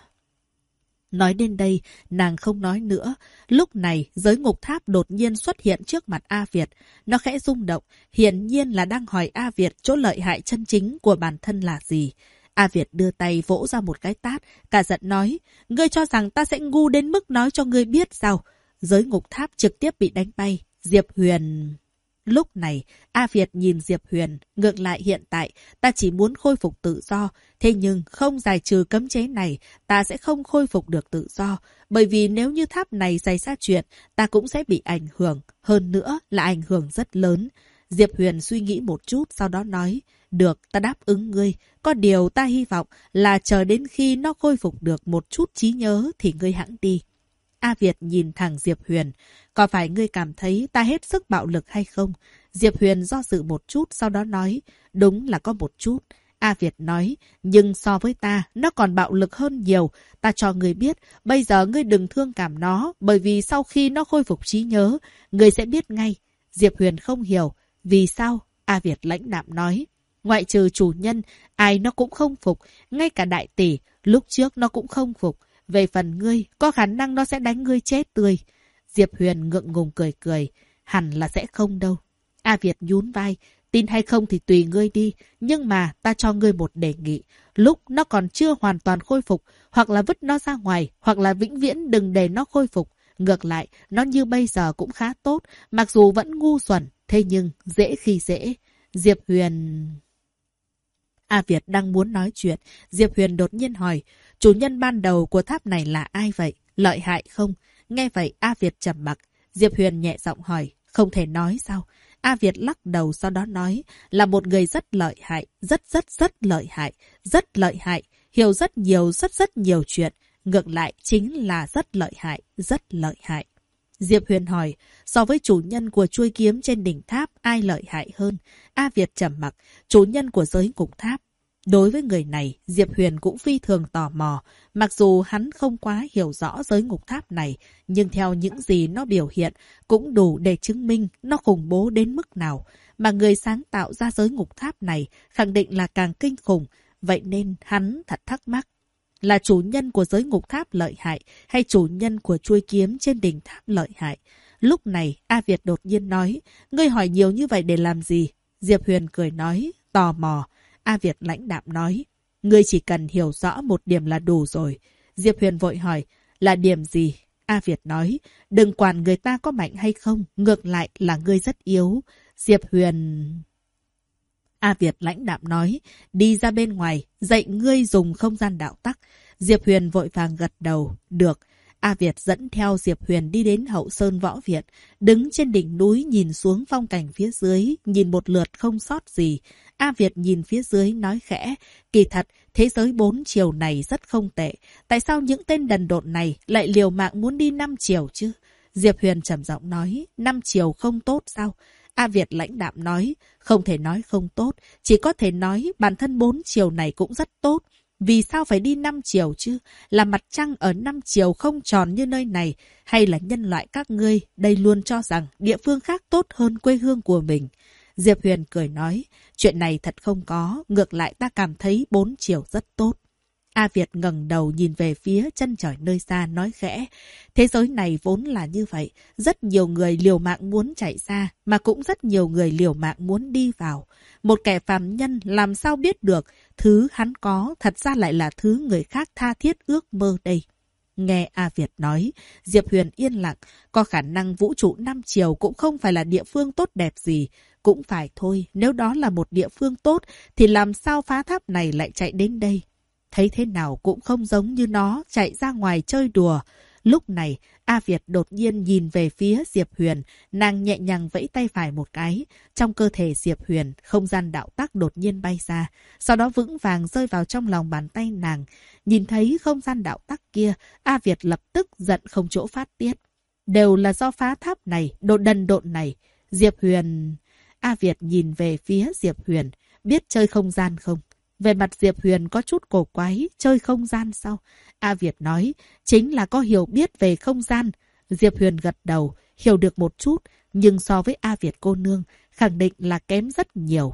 Nói đến đây, nàng không nói nữa. Lúc này, giới ngục tháp đột nhiên xuất hiện trước mặt A Việt. Nó khẽ rung động, hiển nhiên là đang hỏi A Việt chỗ lợi hại chân chính của bản thân là gì. A Việt đưa tay vỗ ra một cái tát, cả giận nói, ngươi cho rằng ta sẽ ngu đến mức nói cho ngươi biết sao? Giới ngục tháp trực tiếp bị đánh bay. Diệp Huyền... Lúc này, A Việt nhìn Diệp Huyền, ngược lại hiện tại, ta chỉ muốn khôi phục tự do. Thế nhưng, không giải trừ cấm chế này, ta sẽ không khôi phục được tự do. Bởi vì nếu như tháp này xảy ra chuyện, ta cũng sẽ bị ảnh hưởng. Hơn nữa là ảnh hưởng rất lớn. Diệp Huyền suy nghĩ một chút, sau đó nói, được, ta đáp ứng ngươi. Có điều ta hy vọng là chờ đến khi nó khôi phục được một chút trí nhớ thì ngươi hãng đi. A Việt nhìn thẳng Diệp Huyền. Có phải ngươi cảm thấy ta hết sức bạo lực hay không? Diệp Huyền do dự một chút, sau đó nói, đúng là có một chút. A Việt nói, nhưng so với ta, nó còn bạo lực hơn nhiều. Ta cho ngươi biết, bây giờ ngươi đừng thương cảm nó, bởi vì sau khi nó khôi phục trí nhớ, ngươi sẽ biết ngay. Diệp Huyền không hiểu. Vì sao? A Việt lãnh đạm nói. Ngoại trừ chủ nhân, ai nó cũng không phục. Ngay cả đại tỷ, lúc trước nó cũng không phục. Về phần ngươi, có khả năng nó sẽ đánh ngươi chết tươi. Diệp Huyền ngượng ngùng cười cười. Hẳn là sẽ không đâu. A Việt nhún vai. Tin hay không thì tùy ngươi đi, nhưng mà ta cho ngươi một đề nghị. Lúc nó còn chưa hoàn toàn khôi phục, hoặc là vứt nó ra ngoài, hoặc là vĩnh viễn đừng để nó khôi phục. Ngược lại, nó như bây giờ cũng khá tốt, mặc dù vẫn ngu xuẩn, thế nhưng dễ khi dễ. Diệp Huyền... A Việt đang muốn nói chuyện, Diệp Huyền đột nhiên hỏi, chủ nhân ban đầu của tháp này là ai vậy? Lợi hại không? Nghe vậy A Việt trầm mặc. Diệp Huyền nhẹ giọng hỏi, không thể nói sao? A Việt lắc đầu sau đó nói, là một người rất lợi hại, rất lợi hại, hiểu rất nhiều chuyện. Ngược lại chính là rất lợi hại. Diệp Huyền hỏi, so với chủ nhân của chuôi kiếm trên đỉnh tháp, ai lợi hại hơn? A Việt trầm mặc, chủ nhân của giới ngục tháp. Đối với người này, Diệp Huyền cũng phi thường tò mò. Mặc dù hắn không quá hiểu rõ giới ngục tháp này, nhưng theo những gì nó biểu hiện, cũng đủ để chứng minh nó khủng bố đến mức nào. Mà người sáng tạo ra giới ngục tháp này khẳng định là càng kinh khủng. Vậy nên hắn thật thắc mắc. Là chủ nhân của giới ngục tháp lợi hại hay chủ nhân của chuôi kiếm trên đỉnh tháp lợi hại? Lúc này, A Việt đột nhiên nói, ngươi hỏi nhiều như vậy để làm gì? Diệp Huyền cười nói, tò mò. A Việt lãnh đạm nói, ngươi chỉ cần hiểu rõ một điểm là đủ rồi. Diệp Huyền vội hỏi, là điểm gì? A Việt nói, đừng quản người ta có mạnh hay không, ngược lại là ngươi rất yếu. Diệp Huyền... A Việt lãnh đạm nói, đi ra bên ngoài, dạy ngươi dùng không gian đạo tắc. Diệp Huyền vội vàng gật đầu, được. A Việt dẫn theo Diệp Huyền đi đến Hậu Sơn Võ Viện, đứng trên đỉnh núi nhìn xuống phong cảnh phía dưới, nhìn một lượt không sót gì. A Việt nhìn phía dưới nói khẽ, kỳ thật, thế giới 4 chiều này rất không tệ. Tại sao những tên đần độn này lại liều mạng muốn đi 5 chiều chứ? Diệp Huyền trầm giọng nói, 5 chiều không tốt sao? A Việt lãnh đạm nói, không thể nói không tốt, chỉ có thể nói bản thân 4 chiều này cũng rất tốt. Vì sao phải đi 5 chiều chứ? Là mặt trăng ở 5 chiều không tròn như nơi này, hay là nhân loại các ngươi đây luôn cho rằng địa phương khác tốt hơn quê hương của mình? Diệp Huyền cười nói, chuyện này thật không có, ngược lại ta cảm thấy 4 chiều rất tốt. A Việt ngẩng đầu nhìn về phía chân trời nơi xa nói khẽ, thế giới này vốn là như vậy, rất nhiều người liều mạng muốn chạy xa, mà cũng rất nhiều người liều mạng muốn đi vào. Một kẻ phàm nhân làm sao biết được, thứ hắn có thật ra lại là thứ người khác tha thiết ước mơ đây. Nghe A Việt nói, Diệp Huyền yên lặng, có khả năng vũ trụ 5 chiều cũng không phải là địa phương tốt đẹp gì. Cũng phải thôi, nếu đó là một địa phương tốt, thì làm sao phá tháp này lại chạy đến đây? Thấy thế nào cũng không giống như nó chạy ra ngoài chơi đùa. Lúc này, A Việt đột nhiên nhìn về phía Diệp Huyền, nàng nhẹ nhàng vẫy tay phải một cái. Trong cơ thể Diệp Huyền, không gian đạo tắc đột nhiên bay ra, sau đó vững vàng rơi vào trong lòng bàn tay nàng. Nhìn thấy không gian đạo tắc kia, A Việt lập tức giận không chỗ phát tiết. Đều là do phá tháp này, đồ đần độn này. Diệp Huyền... A Việt nhìn về phía Diệp Huyền, biết chơi không gian không? Về mặt Diệp Huyền có chút cổ quái, chơi không gian sao? A Việt nói, chính là có hiểu biết về không gian. Diệp Huyền gật đầu, hiểu được một chút, nhưng so với A Việt cô nương, khẳng định là kém rất nhiều.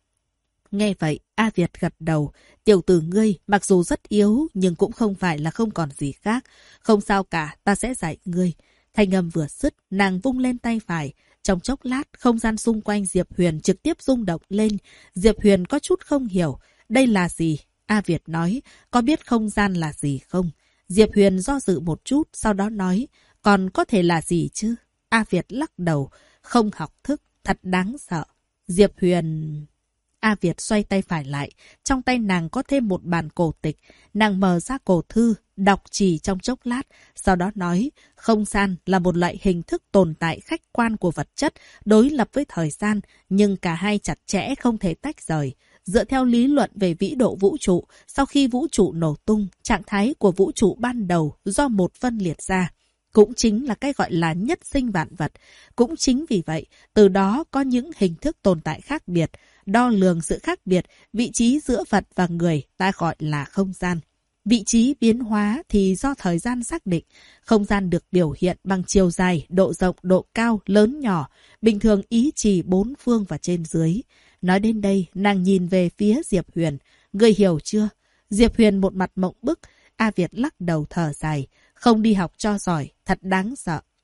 Nghe vậy, A Việt gật đầu, tiểu tử ngươi mặc dù rất yếu, nhưng cũng không phải là không còn gì khác. Không sao cả, ta sẽ dạy ngươi. Thanh âm vừa dứt, nàng vung lên tay phải. Trong chốc lát, không gian xung quanh Diệp Huyền trực tiếp rung động lên. Diệp Huyền có chút không hiểu. Đây là gì? A Việt nói, có biết không gian là gì không? Diệp Huyền do dự một chút, sau đó nói, còn có thể là gì chứ? A Việt lắc đầu, không học thức, thật đáng sợ. Diệp Huyền... A Việt xoay tay phải lại, trong tay nàng có thêm một bản cổ tịch. Nàng mở ra cổ thư, đọc chỉ trong chốc lát, sau đó nói, không gian là một loại hình thức tồn tại khách quan của vật chất, đối lập với thời gian, nhưng cả hai chặt chẽ không thể tách rời. Dựa theo lý luận về vĩ độ vũ trụ, sau khi vũ trụ nổ tung, trạng thái của vũ trụ ban đầu do một phân liệt ra. Cũng chính là cái gọi là nhất sinh vạn vật. Cũng chính vì vậy, từ đó có những hình thức tồn tại khác biệt, đo lường sự khác biệt, vị trí giữa vật và người ta gọi là không gian. Vị trí biến hóa thì do thời gian xác định. Không gian được biểu hiện bằng chiều dài, độ rộng, độ cao, lớn nhỏ, bình thường ý chỉ 4 phương và trên dưới. Nói đến đây, nàng nhìn về phía Diệp Huyền. Ngươi hiểu chưa? Diệp Huyền một mặt mộng bức. A Việt lắc đầu thở dài. Không đi học cho giỏi, thật đáng sợ.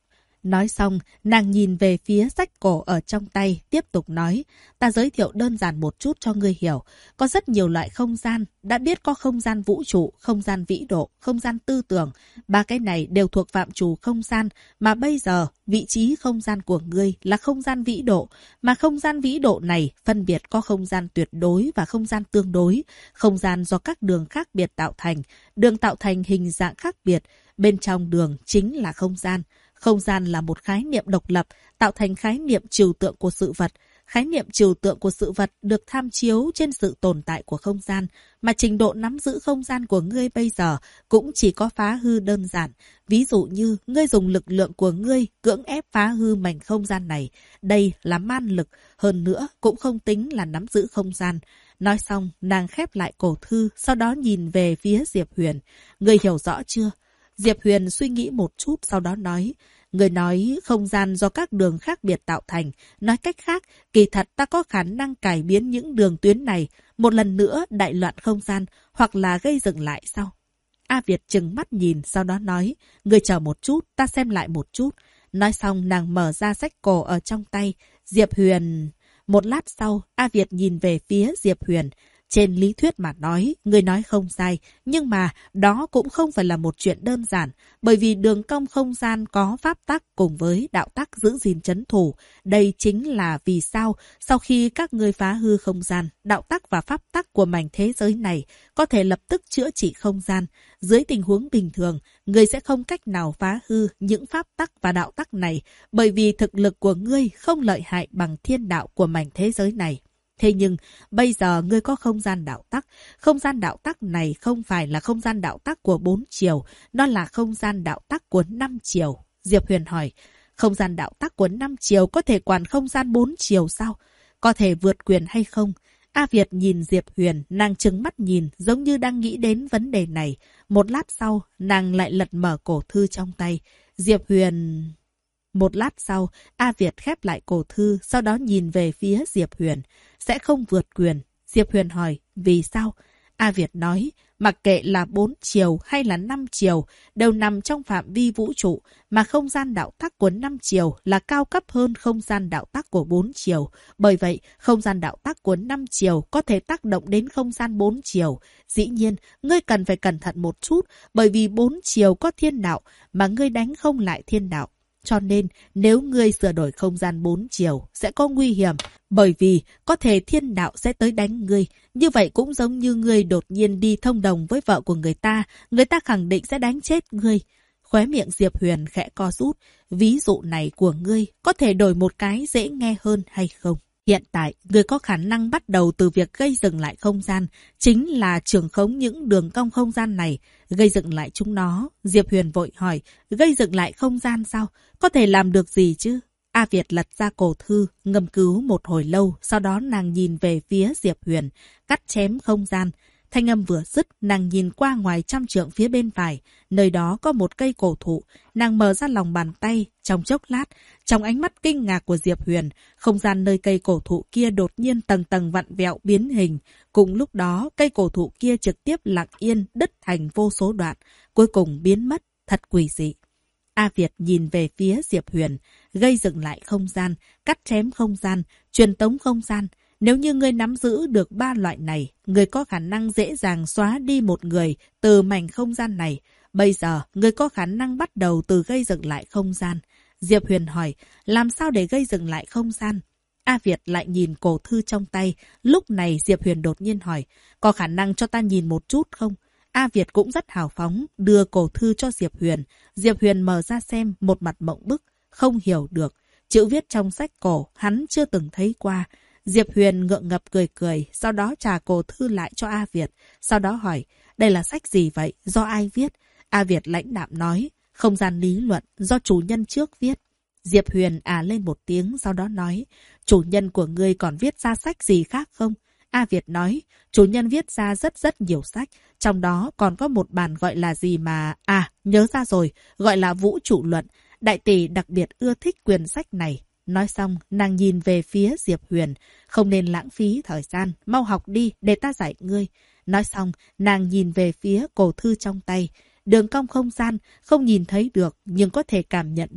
Nói xong, nàng nhìn về phía sách cổ ở trong tay, tiếp tục nói, ta giới thiệu đơn giản một chút cho ngươi hiểu. Có rất nhiều loại không gian, đã biết có không gian vũ trụ, không gian vĩ độ, không gian tư tưởng. Ba cái này đều thuộc phạm trù không gian, mà bây giờ, vị trí không gian của ngươi là không gian vĩ độ. Mà không gian vĩ độ này phân biệt có không gian tuyệt đối và không gian tương đối. Không gian do các đường khác biệt tạo thành, đường tạo thành hình dạng khác biệt. Bên trong đường chính là không gian. Không gian là một khái niệm độc lập, tạo thành khái niệm trừu tượng của sự vật. Khái niệm trừu tượng của sự vật được tham chiếu trên sự tồn tại của không gian, mà trình độ nắm giữ không gian của ngươi bây giờ cũng chỉ có phá hư đơn giản. Ví dụ như ngươi dùng lực lượng của ngươi cưỡng ép phá hư mảnh không gian này. Đây là man lực, hơn nữa cũng không tính là nắm giữ không gian. Nói xong, nàng khép lại cổ thư, sau đó nhìn về phía Diệp Huyền. Ngươi hiểu rõ chưa? Diệp Huyền suy nghĩ một chút, sau đó nói, người nói không gian do các đường khác biệt tạo thành. Nói cách khác, kỳ thật ta có khả năng cải biến những đường tuyến này, một lần nữa đại loạn không gian, hoặc là gây dừng lại sau. A Việt trừng mắt nhìn, sau đó nói, người chờ một chút, ta xem lại một chút. Nói xong, nàng mở ra sách cổ ở trong tay. Diệp Huyền... Một lát sau, A Việt nhìn về phía Diệp Huyền. Trên lý thuyết mà nói, người nói không sai, nhưng mà đó cũng không phải là một chuyện đơn giản, bởi vì đường cong không gian có pháp tắc cùng với đạo tắc giữ gìn trấn thủ. Đây chính là vì sao, sau khi các ngươi phá hư không gian, đạo tắc và pháp tắc của mảnh thế giới này có thể lập tức chữa trị không gian. Dưới tình huống bình thường, ngươi sẽ không cách nào phá hư những pháp tắc và đạo tắc này, bởi vì thực lực của ngươi không lợi hại bằng thiên đạo của mảnh thế giới này. Thế nhưng, bây giờ ngươi có không gian đạo tắc. Không gian đạo tắc này không phải là không gian đạo tắc của 4 chiều, nó là không gian đạo tắc của 5 chiều. Diệp Huyền hỏi, không gian đạo tắc của 5 chiều có thể quản không gian 4 chiều sao? Có thể vượt quyền hay không? A Việt nhìn Diệp Huyền, nàng trừng mắt nhìn, giống như đang nghĩ đến vấn đề này. Một lát sau, nàng lại lật mở cổ thư trong tay. Diệp Huyền... Một lát sau, A Việt khép lại cổ thư, sau đó nhìn về phía Diệp Huyền. Sẽ không vượt quyền. Diệp Huyền hỏi, vì sao? A Việt nói, mặc kệ là 4 chiều hay là 5 chiều, đều nằm trong phạm vi vũ trụ, mà không gian đạo tắc của 5 chiều là cao cấp hơn không gian đạo tắc của 4 chiều. Bởi vậy, không gian đạo tắc của 5 chiều có thể tác động đến không gian 4 chiều. Dĩ nhiên, ngươi cần phải cẩn thận một chút, bởi vì 4 chiều có thiên đạo, mà ngươi đánh không lại thiên đạo. Cho nên, nếu ngươi sửa đổi không gian 4 chiều, sẽ có nguy hiểm, bởi vì có thể thiên đạo sẽ tới đánh ngươi. Như vậy cũng giống như ngươi đột nhiên đi thông đồng với vợ của người ta khẳng định sẽ đánh chết ngươi. Khóe miệng Diệp Huyền khẽ co rút. Ví dụ này của ngươi có thể đổi một cái dễ nghe hơn hay không? Hiện tại, ngươi có khả năng bắt đầu từ việc gây dựng lại không gian, chính là trưởng khống những đường cong không gian này. Gây dựng lại chúng nó. Diệp Huyền vội hỏi, gây dựng lại không gian sao? Có thể làm được gì chứ? A Việt lật ra cổ thư, ngâm cứu một hồi lâu, sau đó nàng nhìn về phía Diệp Huyền, cắt chém không gian. Thanh âm vừa dứt, nàng nhìn qua ngoài 100 trượng phía bên phải, nơi đó có một cây cổ thụ. Nàng mở ra lòng bàn tay, trong chốc lát, trong ánh mắt kinh ngạc của Diệp Huyền, không gian nơi cây cổ thụ kia đột nhiên tầng tầng vặn vẹo biến hình. Cùng lúc đó, cây cổ thụ kia trực tiếp lặng yên, đứt thành vô số đoạn, cuối cùng biến mất, thật quỷ dị. A Việt nhìn về phía Diệp Huyền, gây dựng lại không gian, cắt chém không gian, truyền tống không gian. Nếu như ngươi nắm giữ được 3 loại này, ngươi có khả năng dễ dàng xóa đi một người từ mảnh không gian này. Bây giờ, ngươi có khả năng bắt đầu từ gây dựng lại không gian. Diệp Huyền hỏi, làm sao để gây dựng lại không gian? A Việt lại nhìn cổ thư trong tay. Lúc này Diệp Huyền đột nhiên hỏi, có khả năng cho ta nhìn một chút không? A Việt cũng rất hào phóng, đưa cổ thư cho Diệp Huyền. Diệp Huyền mở ra xem, một mặt mộng bức, không hiểu được. Chữ viết trong sách cổ, hắn chưa từng thấy qua. Diệp Huyền ngượng ngập cười cười, sau đó trả cổ thư lại cho A Việt. Sau đó hỏi, đây là sách gì vậy? Do ai viết? A Việt lãnh đạm nói, không gian lý luận, do chủ nhân trước viết. Diệp Huyền lên một tiếng, sau đó nói, chủ nhân của ngươi còn viết ra sách gì khác không? A Việt nói, chủ nhân viết ra rất nhiều sách, trong đó còn có một bản gọi là gì mà... nhớ ra rồi, gọi là Vũ Trụ Luận. Đại tỷ đặc biệt ưa thích quyển sách này. Nói xong, nàng nhìn về phía Diệp Huyền, không nên lãng phí thời gian, mau học đi để ta dạy ngươi. Nói xong, nàng nhìn về phía cổ thư trong tay. Đường cong không gian, không nhìn thấy được, nhưng có thể cảm nhận được.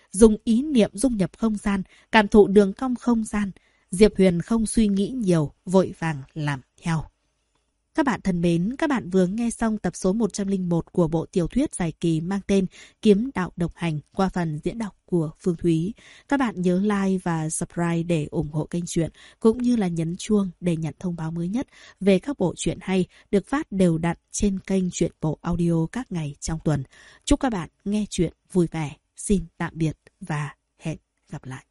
dùng ý niệm dung nhập không gian, cảm thụ đường cong không gian. Diệp Huyền không suy nghĩ nhiều, vội vàng làm theo. Các bạn thân mến, các bạn vừa nghe xong tập số 101 của bộ tiểu thuyết dài kỳ mang tên Kiếm Đạo Độc Hành qua phần diễn đọc của Phương Thúy. Các bạn nhớ like và subscribe để ủng hộ kênh truyện, cũng như là nhấn chuông để nhận thông báo mới nhất về các bộ truyện hay được phát đều đặn trên kênh Truyện Bộ Audio các ngày trong tuần. Chúc các bạn nghe truyện vui vẻ. Xin tạm biệt và hẹn gặp lại.